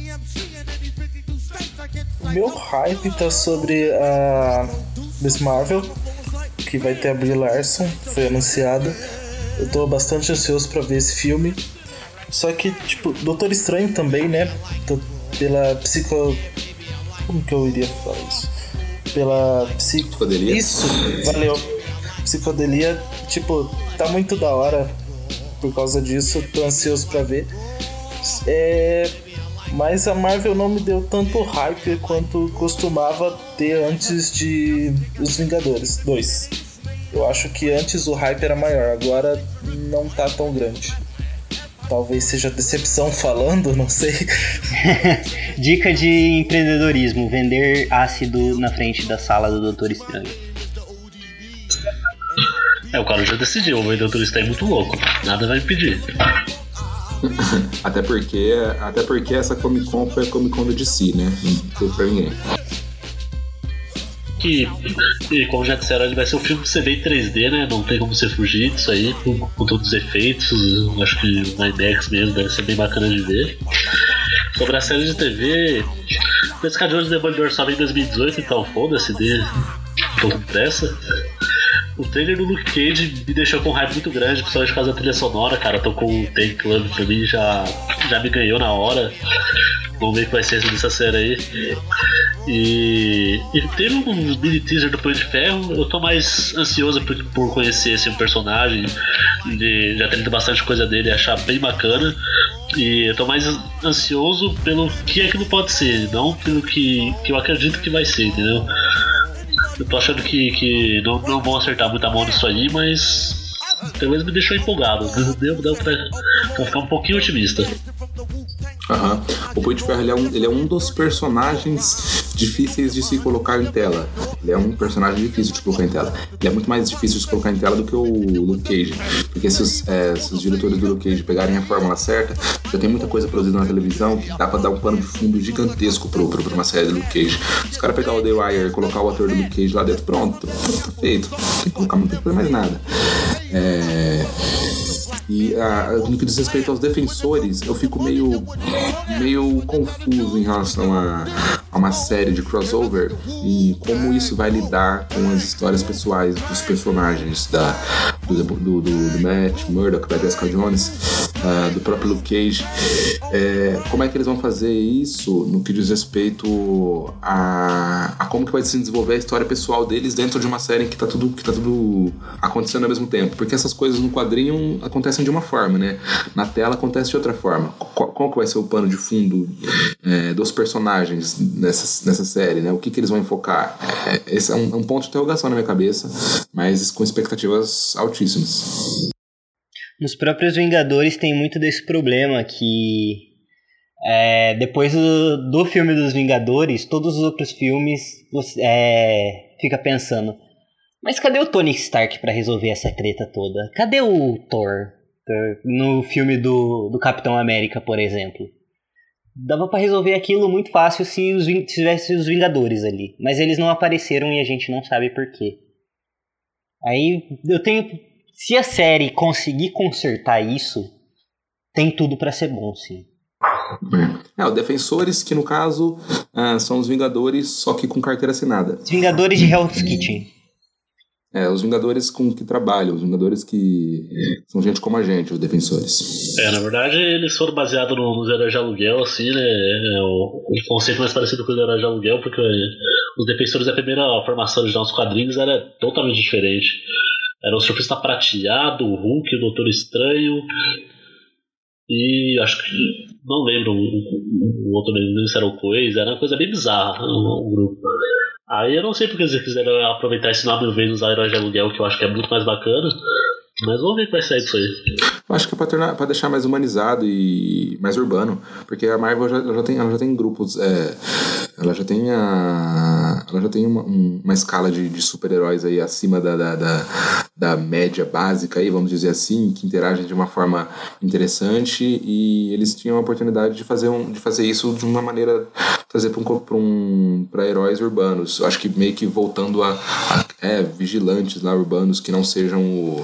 O meu hype tá sobre a Miss Marvel, que vai ter a Brie Larson, foi anunciada. Eu tô bastante ansioso pra ver esse filme. Só que, tipo, Doutor Estranho também, né? Tô pela psico... Como que eu iria falar isso? Pela psico... Psicodelia? Isso, valeu. Psicodelia, tipo, tá muito da hora por causa disso. Tô ansioso pra ver. É... Mas a Marvel não me deu tanto hype quanto costumava ter antes de Os Vingadores dois. Eu acho que antes o hype era maior, agora não tá tão grande. Talvez seja decepção falando, não sei. Dica de empreendedorismo: vender ácido na frente da sala do Doutor Estranho. É, o cara já decidiu, o Doutor Estranho é muito louco, nada vai impedir. até, porque, até porque essa Comic Con foi a Comic Con do D C, né? Não deu pra ninguém. Que, e como já disseram, ele vai ser um filme que você vê em três D, né? Não tem como você fugir disso aí, com, com todos os efeitos. Eu acho que na IMAX mesmo deve ser bem bacana de ver. Sobre a série de T V, Jessica Jones Demolidor só vem em dois mil e dezoito, então foda-se, dê um pouco de pressa. O trailer do Luke Cage me deixou com um hype muito grande, principalmente por causa da trilha sonora, cara. Tocou o Tank Club pra mim, já, já me ganhou na hora. Vamos ver o que vai ser dessa série aí. E, e teve um mini teaser do Punho de Ferro. Eu tô mais ansioso por, por conhecer esse personagem, de, já tendo bastante coisa dele e achar bem bacana. E eu tô mais ansioso pelo que é que não pode ser, não pelo que, que eu acredito que vai ser, entendeu? Eu tô achando que, que não, não vão acertar muita mão nisso aí, mas pelo menos me deixou empolgado. Deu, deu pra, pra ficar um pouquinho otimista. Uhum. O Punho de Ferro ele é, um, ele é um dos personagens difíceis de se colocar em tela. Ele é um personagem difícil de colocar em tela. Ele é muito mais difícil de se colocar em tela do que o Luke Cage. Porque se os, é, se os diretores do Luke Cage pegarem a fórmula certa, já tem muita coisa produzida na televisão que dá pra dar um pano de fundo gigantesco pro, pro, pra uma série do Luke Cage. Os caras pegar o The Wire e colocar o ator do Luke Cage lá dentro, pronto, tá feito. Não tem que colocar muito tempo mais nada. É... E ah, no que diz respeito aos defensores, eu fico meio, meio confuso em relação a, a uma série de crossover e como isso vai lidar com as histórias pessoais dos personagens da, do, do, do, do Matt Murdock, da Jessica Jones, uh, do próprio Luke Cage. É, como é que eles vão fazer isso no que diz respeito a, a como que vai se desenvolver a história pessoal deles dentro de uma série que tá tudo, que tá tudo acontecendo ao mesmo tempo? Porque essas coisas no quadrinho acontecem de uma forma, né? Na tela acontece de outra forma. Qual, qual que vai ser o pano de fundo é, dos personagens nessa, nessa série, né? O que que eles vão enfocar? É, esse é um, um ponto de interrogação na minha cabeça, mas com expectativas altíssimas. Nos próprios Vingadores tem muito desse problema que é, depois do, do filme dos Vingadores, todos os outros filmes você é, fica pensando, mas cadê o Tony Stark pra resolver essa treta toda? Cadê o Thor? No filme do, do Capitão América, por exemplo. Dava pra resolver aquilo muito fácil se, os, se tivesse os Vingadores ali. Mas eles não apareceram e a gente não sabe por quê. Aí eu tenho... Se a série conseguir consertar isso, tem tudo pra ser bom, sim. É, os Defensores, que no caso uh, são os Vingadores, só que com carteira assinada. Os Vingadores de Hell's Kitchen. É, os Vingadores com que trabalham, os Vingadores que são gente como a gente, os Defensores. É, na verdade eles foram baseados no, nos heróis de aluguel, assim, né? É, o, o conceito mais parecido com os heróis de aluguel, porque os Defensores da primeira formação de nossos quadrinhos era totalmente diferente. Era o Surfista Prateado, o Hulk, o Doutor Estranho e acho que não lembro o, o, o outro mesmo, se era o Coisa, era uma coisa bem bizarra o, o grupo. Aí eu não sei porque eles quiseram aproveitar esse nome em vez de usar Heróis de Aluguel, que eu acho que é muito mais bacana. Mas vamos ver o que vai sair disso aí. Eu acho que é pra, tornar, pra deixar mais humanizado e mais urbano. Porque a Marvel já, ela já, tem, ela já tem grupos. É, ela já tem a. Ela já tem uma, uma escala de, de super-heróis aí acima da, da, da, da média básica, aí, vamos dizer assim, que interagem de uma forma interessante. E eles tinham a oportunidade de fazer, um, de fazer isso de uma maneira. Trazer pra, um, pra, um, pra heróis urbanos. Eu acho que meio que voltando a, a é, vigilantes lá urbanos que não sejam o.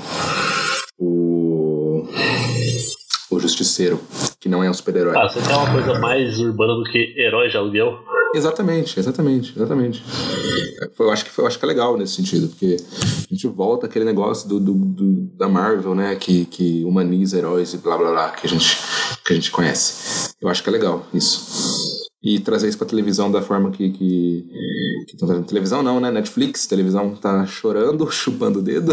O, o Justiceiro, que não é um super-herói. Ah, você quer uma coisa mais urbana do que Herói de Aluguel? Exatamente, exatamente, exatamente. Eu acho que, foi, eu acho que é legal nesse sentido, porque a gente volta àquele negócio do, do, do, da Marvel, né, que, que humaniza heróis e blá blá blá, que a gente, que a gente conhece. Eu acho que é legal isso. E trazer isso pra televisão da forma que que, que estão trazendo. Televisão não, né? Netflix, televisão tá chorando, chupando o dedo.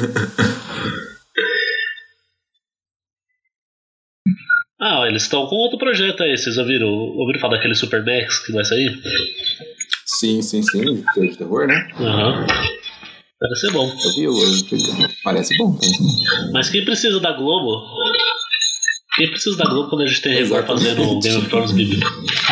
Ah, eles estão com outro projeto aí, vocês ouviram? Ouviram falar daquele Super Max que vai sair? Sim, sim, sim, de terror, né? Aham. Uhum. Parece ser bom. Eu vi, eu, eu, parece bom. Parece bom. Mas quem precisa da Globo... Quem precisa da Globo quando a gente tem Record fazendo um Game of Thrones bíblico?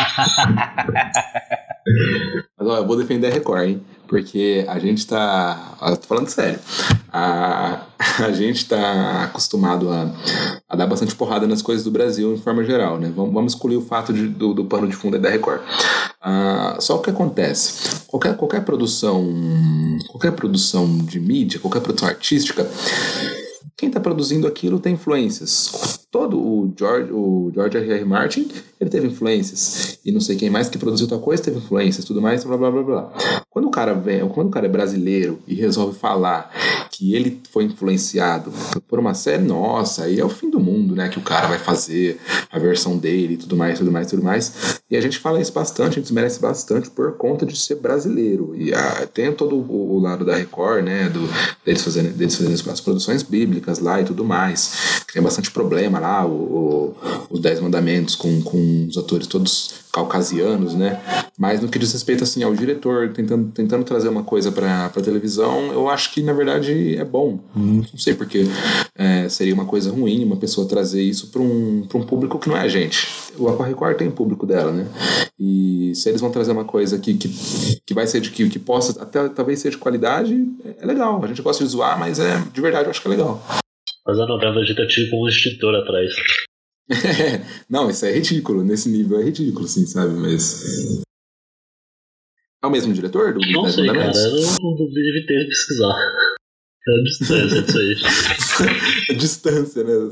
Mas ó, eu vou defender a Record, hein? Porque a gente tá... Eu tô falando sério. A, a gente tá acostumado a, a dar bastante porrada nas coisas do Brasil, em forma geral, né? Vamos, vamos excluir o fato de, do, do pano de fundo da Record. Uh, só o que acontece? Qualquer, qualquer produção... Qualquer produção de mídia, qualquer produção artística... Quem está produzindo aquilo tem influências. Todo o George, o George R R. Martin, ele teve influências. E não sei quem mais que produziu tal coisa teve influências, tudo mais, blá blá blá blá. Quando o cara vem, quando o cara é brasileiro e resolve falar que ele foi influenciado por uma série, nossa, aí é o fim do mundo, né? Que o cara vai fazer a versão dele, tudo mais, tudo mais, tudo mais. E a gente fala isso bastante, a gente desmerece bastante por conta de ser brasileiro. E ah, tem todo o, o lado da Record, né? Do, deles fazendo, deles fazendo as produções bíblicas lá e tudo mais. Tem bastante problema lá, o, o, os Dez Mandamentos com, com os atores todos caucasianos, né? Mas no que diz respeito assim, ao diretor tentando, tentando trazer uma coisa pra, pra televisão, eu acho que na verdade é bom. Não sei porque é, seria uma coisa ruim uma pessoa trazer isso pra um, pra um público que não é a gente. O A Record tem o público dela, né? E se eles vão trazer uma coisa que, que, que vai ser de que, que possa, até talvez seja de qualidade, é legal. A gente gosta de zoar, mas é, de verdade eu acho que é legal. Mas a novela da gente é tipo um extintor atrás. Não, isso é ridículo. Nesse nível é ridículo, sim, sabe? Mas... É o mesmo diretor do Não sei, cara. Eu não devia ter pesquisar. É a distância disso aí. A distância, né?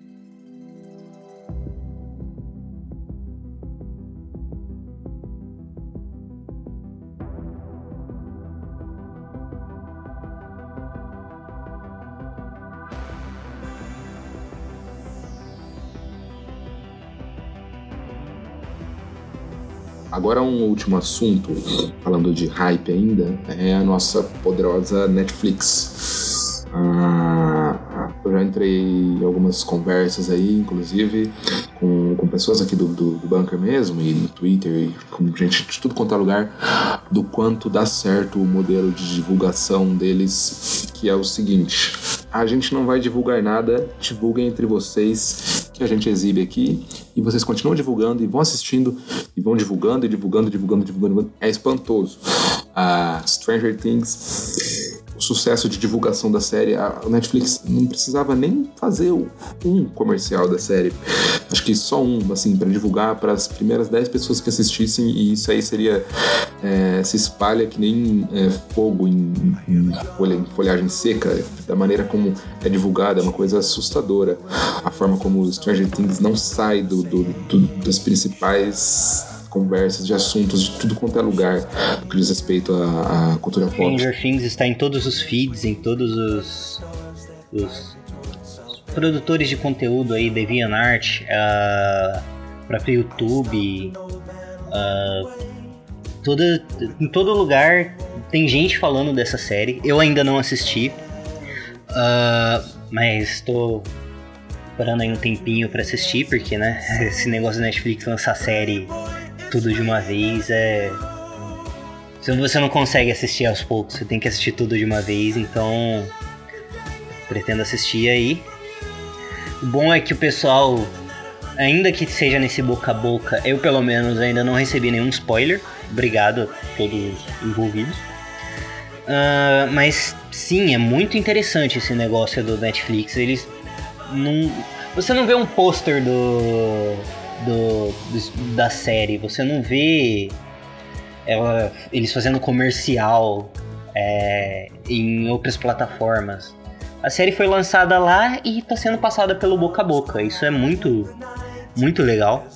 Agora um último assunto, falando de hype ainda, é a nossa poderosa Netflix. Ah, eu já entrei em algumas conversas aí, inclusive com, com pessoas aqui do, do, do Bunker mesmo, e no Twitter, e com gente de tudo quanto é lugar, do quanto dá certo o modelo de divulgação deles, que é o seguinte: a gente não vai divulgar nada, divulguem entre vocês, que a gente exibe aqui, e vocês continuam divulgando e vão assistindo e vão divulgando e divulgando, divulgando, divulgando. É espantoso. A Stranger Things, o sucesso de divulgação da série, a Netflix não precisava nem fazer um comercial da série. Acho que só um, assim, para divulgar para as primeiras dez pessoas que assistissem, e isso aí seria é, se espalha que nem é, fogo em, em, folha, em folhagem seca. Da maneira como é divulgada, é uma coisa assustadora. A forma como o Stranger Things não sai do, do, do, das principais conversas de assuntos de tudo quanto é lugar no que diz respeito à, à cultura pop. Stranger Things está em todos os feeds, em todos os, os produtores de conteúdo aí, DeviantArt, uh, próprio YouTube, uh, toda, em todo lugar tem gente falando dessa série. Eu ainda não assisti, uh, mas estou esperando aí um tempinho pra assistir, porque, né, esse negócio da Netflix lançar série tudo de uma vez é... Se você não consegue assistir aos poucos, você tem que assistir tudo de uma vez, então pretendo assistir aí. O bom é que o pessoal, ainda que seja nesse boca a boca, eu pelo menos ainda não recebi nenhum spoiler. Obrigado a todos envolvidos. Uh, mas sim, é muito interessante esse negócio do Netflix. Eles não, você não vê um pôster do, do, do da série, você não vê ela, eles fazendo comercial é, em outras plataformas. A série foi lançada lá e está sendo passada pelo boca a boca. Isso é muito, muito legal.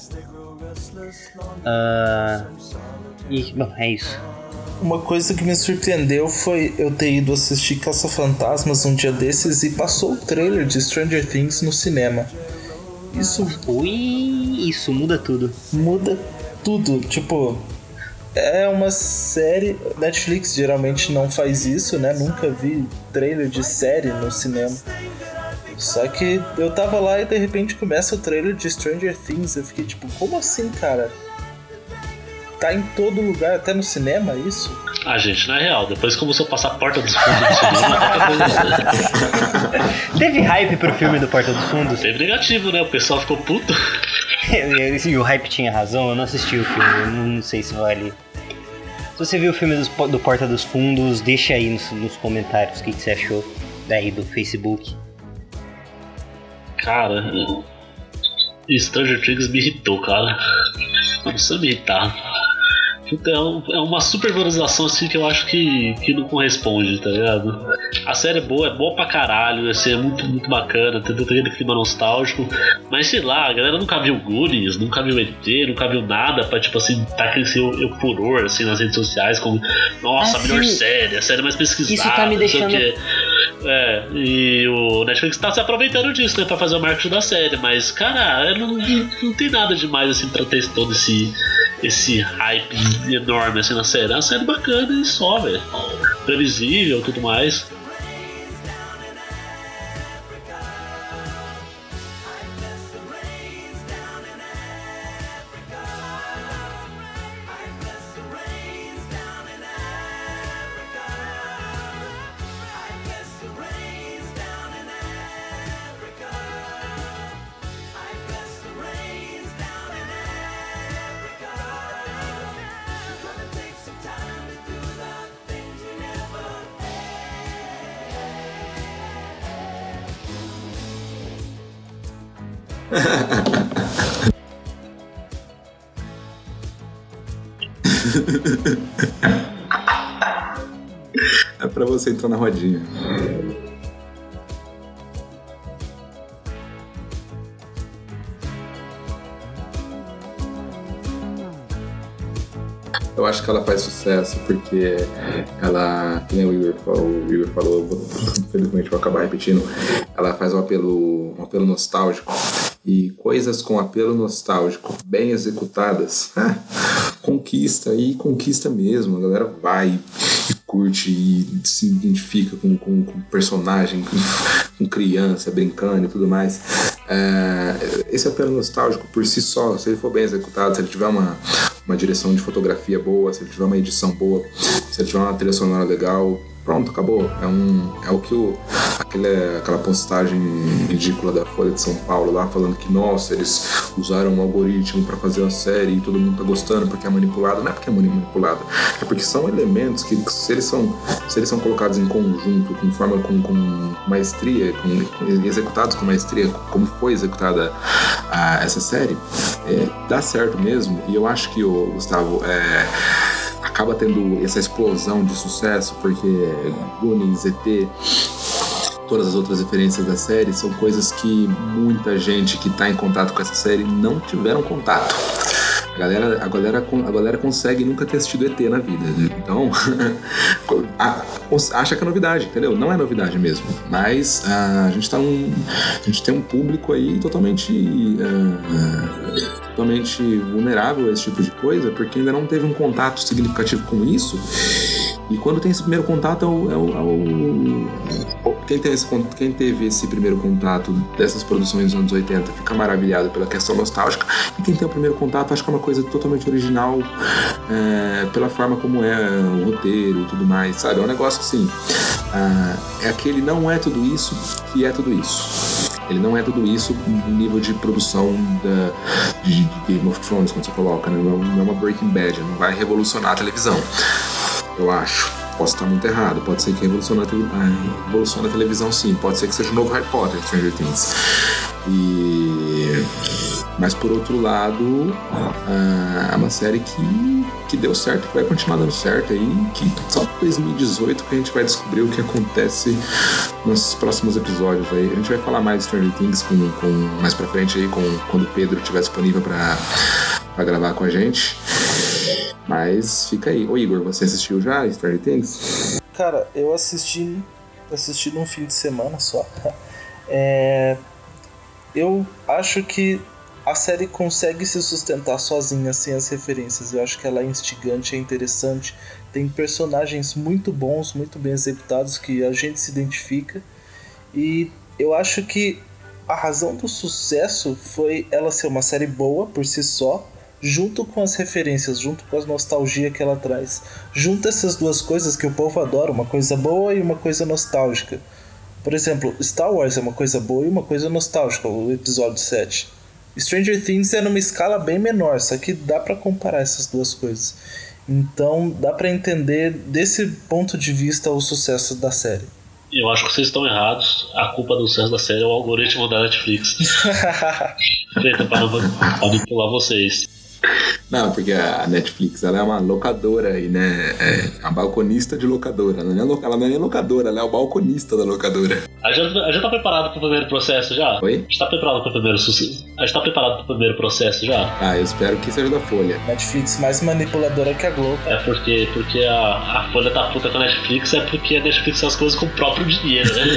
Uh, e, bom, é isso. Uma coisa que me surpreendeu foi eu ter ido assistir Caça-Fantasmas um dia desses e passou o trailer de Stranger Things no cinema. Isso... Ui, isso muda tudo. Muda tudo. Tipo, é uma série... Netflix geralmente não faz isso, né? Nunca vi trailer de série no cinema. Só que eu tava lá e de repente começa o trailer de Stranger Things. Eu fiquei tipo, como assim, cara? Tá em todo lugar, até no cinema, isso? Ah, gente, na real, depois que começou a passar a Porta dos Fundos do cinema... Teve hype pro filme do Porta dos Fundos? Teve negativo, né? O pessoal ficou puto. E o hype tinha razão, eu não assisti o filme, eu não sei se vale. Se você viu o filme do, do Porta dos Fundos, deixa aí nos, nos comentários o que, que você achou daí do Facebook. Cara, Stranger Things me irritou, cara. Não precisa me irritar. É uma supervalorização assim que eu acho que, que não corresponde, tá ligado? A série é boa, é boa pra caralho, assim, é muito, muito bacana, tem aquele clima nostálgico, mas sei lá, a galera nunca viu Goonies, nunca viu E T, nunca viu nada pra, tipo assim, tá crescendo o furor, assim, nas redes sociais, como, nossa, a melhor série, a série mais pesquisada, isso tá me deixando... não sei o quê. É, e o Netflix tá se aproveitando disso, né, pra fazer o marketing da série, mas, cara, não, não tem nada demais, assim, pra ter todo esse, esse hype enorme, assim, na série. É uma série bacana e só, velho. Previsível e tudo mais. É pra você entrar na rodinha. Eu acho que ela faz sucesso porque ela, que nem o Igor falou, o Igor falou, infelizmente vou acabar repetindo, ela faz um apelo, um apelo nostálgico, e coisas com apelo nostálgico bem executadas, ah, conquista e conquista mesmo. A galera vai e curte e se identifica com, com, com personagem, com, com criança brincando e tudo mais. É, esse apelo nostálgico por si só, se ele for bem executado, se ele tiver uma, uma direção de fotografia boa, se ele tiver uma edição boa, se ele tiver uma trilha sonora legal, pronto, acabou. É, um, é o que o, aquele, aquela postagem ridícula da Folha de São Paulo lá, falando que, nossa, eles usaram um algoritmo pra fazer a série e todo mundo tá gostando porque é manipulado. Não é porque é manipulado, é porque são elementos que, se eles são, se eles são colocados em conjunto, com forma, com, com maestria, com, com, executados com maestria, como foi executada a, essa série, é, dá certo mesmo. E eu acho que, o Gustavo, é... acaba tendo essa explosão de sucesso porque Goonies, E T, todas as outras referências da série são coisas que muita gente que está em contato com essa série não tiveram contato. A galera, a galera, a galera consegue nunca ter assistido E T na vida. Então, acha que é novidade, entendeu? Não é novidade mesmo. Mas a gente, tá um, a gente tem um público aí totalmente, uh, totalmente vulnerável a esse tipo de coisa, porque ainda não teve um contato significativo com isso. E quando tem esse primeiro contato, é o, é o, é o, quem, tem esse, quem teve esse primeiro contato dessas produções dos anos oitenta fica maravilhado pela questão nostálgica, e quem tem o primeiro contato acha que é uma coisa totalmente original é, pela forma como é o roteiro e tudo mais, sabe? É um negócio assim, ah, é aquele não é tudo isso que é tudo isso. Ele não é tudo isso no nível de produção da, de, de Game of Thrones, quando você coloca, né? Não, não é uma Breaking Bad, não vai revolucionar a televisão, eu acho. Posso estar muito errado, pode ser que revolucione a, te... ah, revolucione a televisão, sim, pode ser que seja o novo Harry Potter, Stranger Things. E... Mas por outro lado, é uma série que, que deu certo, que vai continuar dando certo aí, que só em dois mil e dezoito que a gente vai descobrir o que acontece nos próximos episódios aí. A gente vai falar mais de Stranger Things com, com, mais pra frente aí, com, quando o Pedro estiver disponível pra, pra gravar com a gente. Mas fica aí. Ô Igor, você assistiu já Stranger Things? Cara, eu assisti, assisti num fim de semana só. É, eu acho que a série consegue se sustentar sozinha, sem as referências. Eu acho que ela é instigante, é interessante. Tem personagens muito bons, muito bem executados, que a gente se identifica. E eu acho que a razão do sucesso foi ela ser uma série boa por si só, junto com as referências, junto com a nostalgia que ela traz. Junta essas duas coisas que o povo adora, uma coisa boa e uma coisa nostálgica. Por exemplo, Star Wars é uma coisa boa e uma coisa nostálgica, o episódio sete. Stranger Things é numa escala bem menor, só que dá pra comparar essas duas coisas. Então dá pra entender desse ponto de vista o sucesso da série. Eu acho que vocês estão errados. A culpa do sucesso da série é o algoritmo da Netflix. Feita para manipular vocês. Não, porque a Netflix, ela é uma locadora aí, né? É a balconista de locadora. Não é lo... Ela não é nem locadora, ela é o balconista da locadora. A gente, a gente tá preparado pro primeiro processo já? Oi? A gente tá preparado pro primeiro sucesso? A gente tá preparado pro primeiro processo já? Ah, eu espero que seja da Folha. Netflix mais manipuladora que a Globo. É porque, porque a, a Folha tá puta com a Netflix, é porque a Netflix faz as coisas com o próprio dinheiro, né?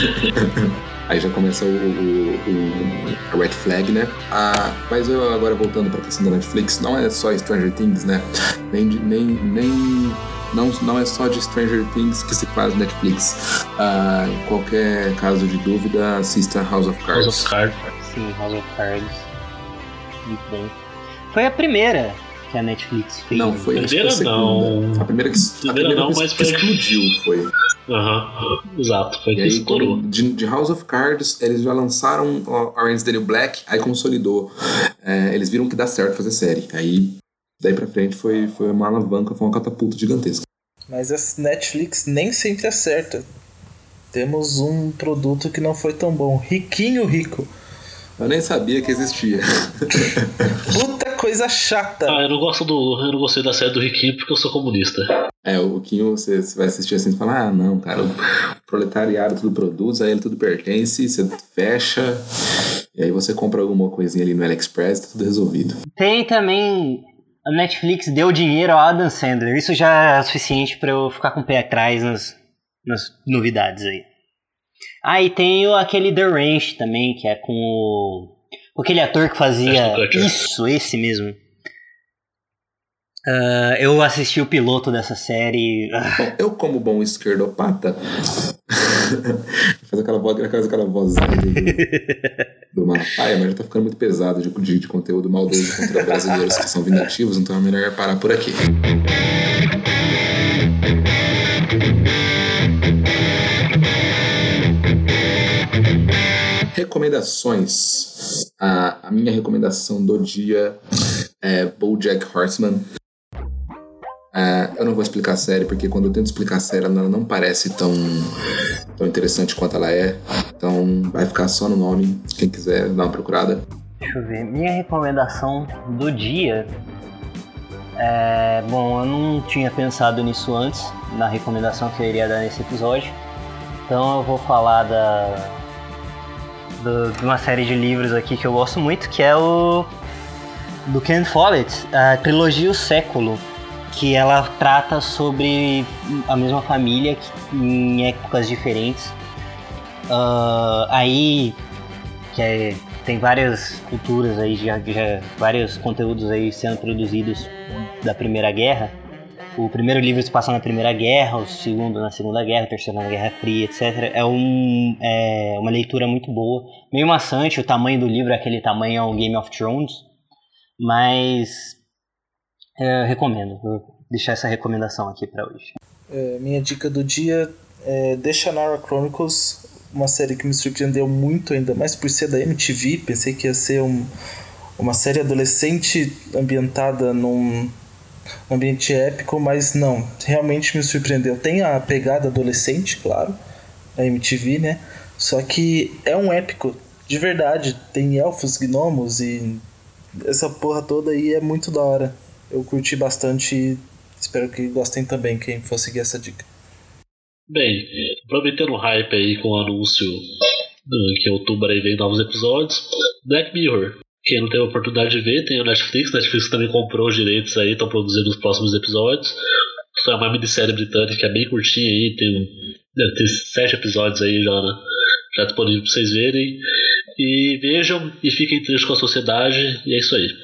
Aí já começa o, o, o, a red flag, né? Ah, mas eu agora voltando pra questão da Netflix, não é só Stranger Things, né? Nem, nem, nem não, não é só de Stranger Things que se faz Netflix. Ah, em qualquer caso de dúvida, assista House of Cards. House of Cards. Sim, House of Cards. Muito bem. Foi a primeira que a Netflix fez. Não, foi primeira acho que a não. A primeira que, primeira a primeira não, que, mas que foi... explodiu foi. Aham, uhum. Exato, foi e que aí, estourou. De, de House of Cards, eles já lançaram Orange is the New Black, aí consolidou. É, eles viram que dá certo fazer série. Aí, daí pra frente, foi, foi uma alavanca, foi uma catapulta gigantesca. Mas a Netflix nem sempre acerta. Temos um produto que não foi tão bom. Riquinho Rico. Eu nem sabia que existia. Puta coisa chata. Ah, eu não gosto do. Eu não gostei da série do Riquinho porque eu sou comunista. É, o Riquinho, você, você vai assistir assim e fala, ah, não, cara, o proletariado tudo produz, a ele tudo pertence, você fecha, e aí você compra alguma coisinha ali no AliExpress, tá tudo resolvido. Tem também. A Netflix deu dinheiro ao Adam Sandler. Isso já é suficiente pra eu ficar com o pé atrás nas, nas novidades aí. Ah, e tem o, aquele The Ranch também, que é com o... com aquele ator que fazia... Isso, esse mesmo. Uh, eu assisti o piloto dessa série... Bom, eu como bom esquerdopata... faz aquela voz, faz aquela vozinha do, do Malafaia, mas já tá ficando muito pesado de, de, de conteúdo maldoso contra brasileiros que são vingativos, então é melhor parar por aqui. Recomendações. A, a minha recomendação do dia é BoJack Horseman. É, eu não vou explicar a série, porque quando eu tento explicar a série, ela não parece tão, tão interessante quanto ela é. Então vai ficar só no nome. Quem quiser dar uma procurada. Deixa eu ver. Minha recomendação do dia é... Bom, eu não tinha pensado nisso antes, na recomendação que eu iria dar nesse episódio. Então eu vou falar da... Do, de uma série de livros aqui que eu gosto muito, que é o do Ken Follett, a trilogia O Século, que ela trata sobre a mesma família em épocas diferentes. Uh, aí que é, tem várias culturas aí, já, já vários conteúdos aí sendo produzidos da Primeira Guerra. O primeiro livro se passa na Primeira Guerra, o segundo na Segunda Guerra, o terceiro na Guerra Fria, etcétera. É, um, é uma leitura muito boa, meio maçante, o tamanho do livro é aquele tamanho ao Game of Thrones, mas é, eu recomendo, vou deixar essa recomendação aqui para hoje. É, minha dica do dia é The Shannara Chronicles, uma série que me surpreendeu muito, ainda mais por ser da M T V. Pensei que ia ser um, uma série adolescente ambientada num ambiente épico, mas não, realmente me surpreendeu. Tem a pegada adolescente, claro, da M T V, né? Só que é um épico, de verdade. Tem elfos, gnomos e essa porra toda aí é muito da hora. Eu curti bastante e espero que gostem também, quem for seguir essa dica. Bem, aproveitando o hype aí com o anúncio que em outubro aí vem novos episódios, Black Mirror. Quem não teve a oportunidade de ver, tem o Netflix. Netflix também comprou os direitos aí, estão produzindo os próximos episódios. Foi uma minissérie britânica bem curtinha aí, tem, deve ter sete episódios aí já, né? Já disponível pra vocês verem. E vejam e fiquem tristes com a sociedade, e é isso aí.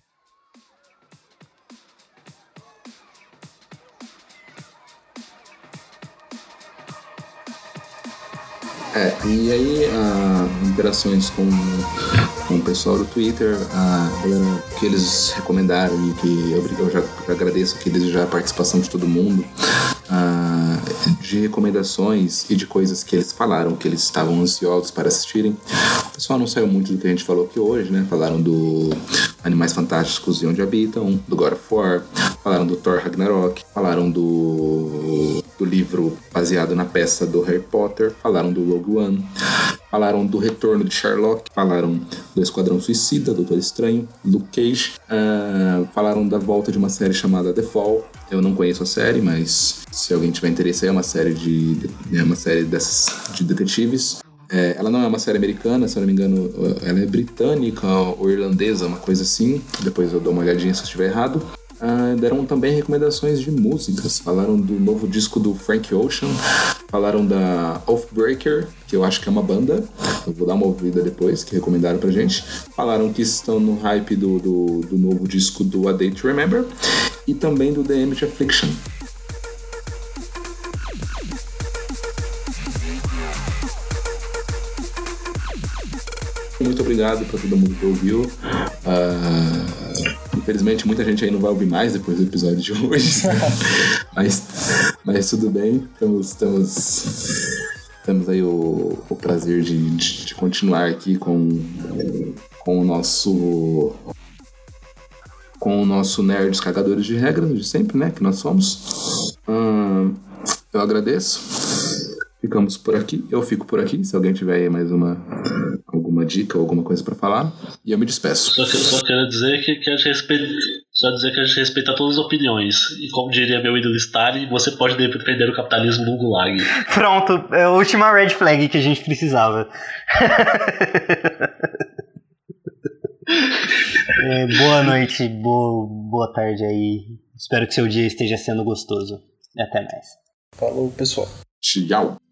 É, e aí, ah, interações com, com o pessoal do Twitter, a galera que eles recomendaram e que eu, eu já agradeço aqui desde já a participação de todo mundo, ah, de recomendações e de coisas que eles falaram, que eles estavam ansiosos para assistirem. O pessoal não saiu muito do que a gente falou aqui hoje, né? Falaram do Animais Fantásticos e Onde Habitam, do God of War, falaram do Thor Ragnarok, falaram do, do livro baseado na peça do Harry Potter, falaram do Rogue One, falaram do Retorno de Sherlock, falaram do Esquadrão Suicida, Doutor Estranho, Luke Cage, uh, falaram da volta de uma série chamada The Fall. Eu não conheço a série, mas se alguém tiver interesse, é uma série de, é uma série dessas de detetives. É, ela não é uma série americana, se eu não me engano, ela é britânica ou irlandesa, uma coisa assim. Depois eu dou uma olhadinha se eu estiver errado. Ah, deram também recomendações de músicas. Falaram do novo disco do Frank Ocean, falaram da Oathbreaker, que eu acho que é uma banda, eu vou dar uma ouvida depois, que recomendaram pra gente. Falaram que estão no hype do, do, do novo disco do A Day to Remember e também do The Image Affliction. Muito obrigado para todo mundo que ouviu. Uh, infelizmente, muita gente aí não vai ouvir mais depois do episódio de hoje. mas, mas tudo bem. Temos, temos, temos aí o, o prazer de, de, de continuar aqui com, com o nosso com o nosso Nerds Cagadores de Regras de sempre, né? Que nós somos. Uh, eu agradeço. Ficamos por aqui, eu fico por aqui, se alguém tiver aí mais uma alguma dica ou alguma coisa pra falar, e eu me despeço. Só, que, só quero dizer que, que a gente respeita, só dizer que a gente respeita todas as opiniões, e como diria meu ídolo Stalin, você pode defender o capitalismo no gulag. Pronto, é a última red flag que a gente precisava. é, boa noite, boa, boa tarde aí, espero que seu dia esteja sendo gostoso, e até mais. Falou, pessoal. Tchau.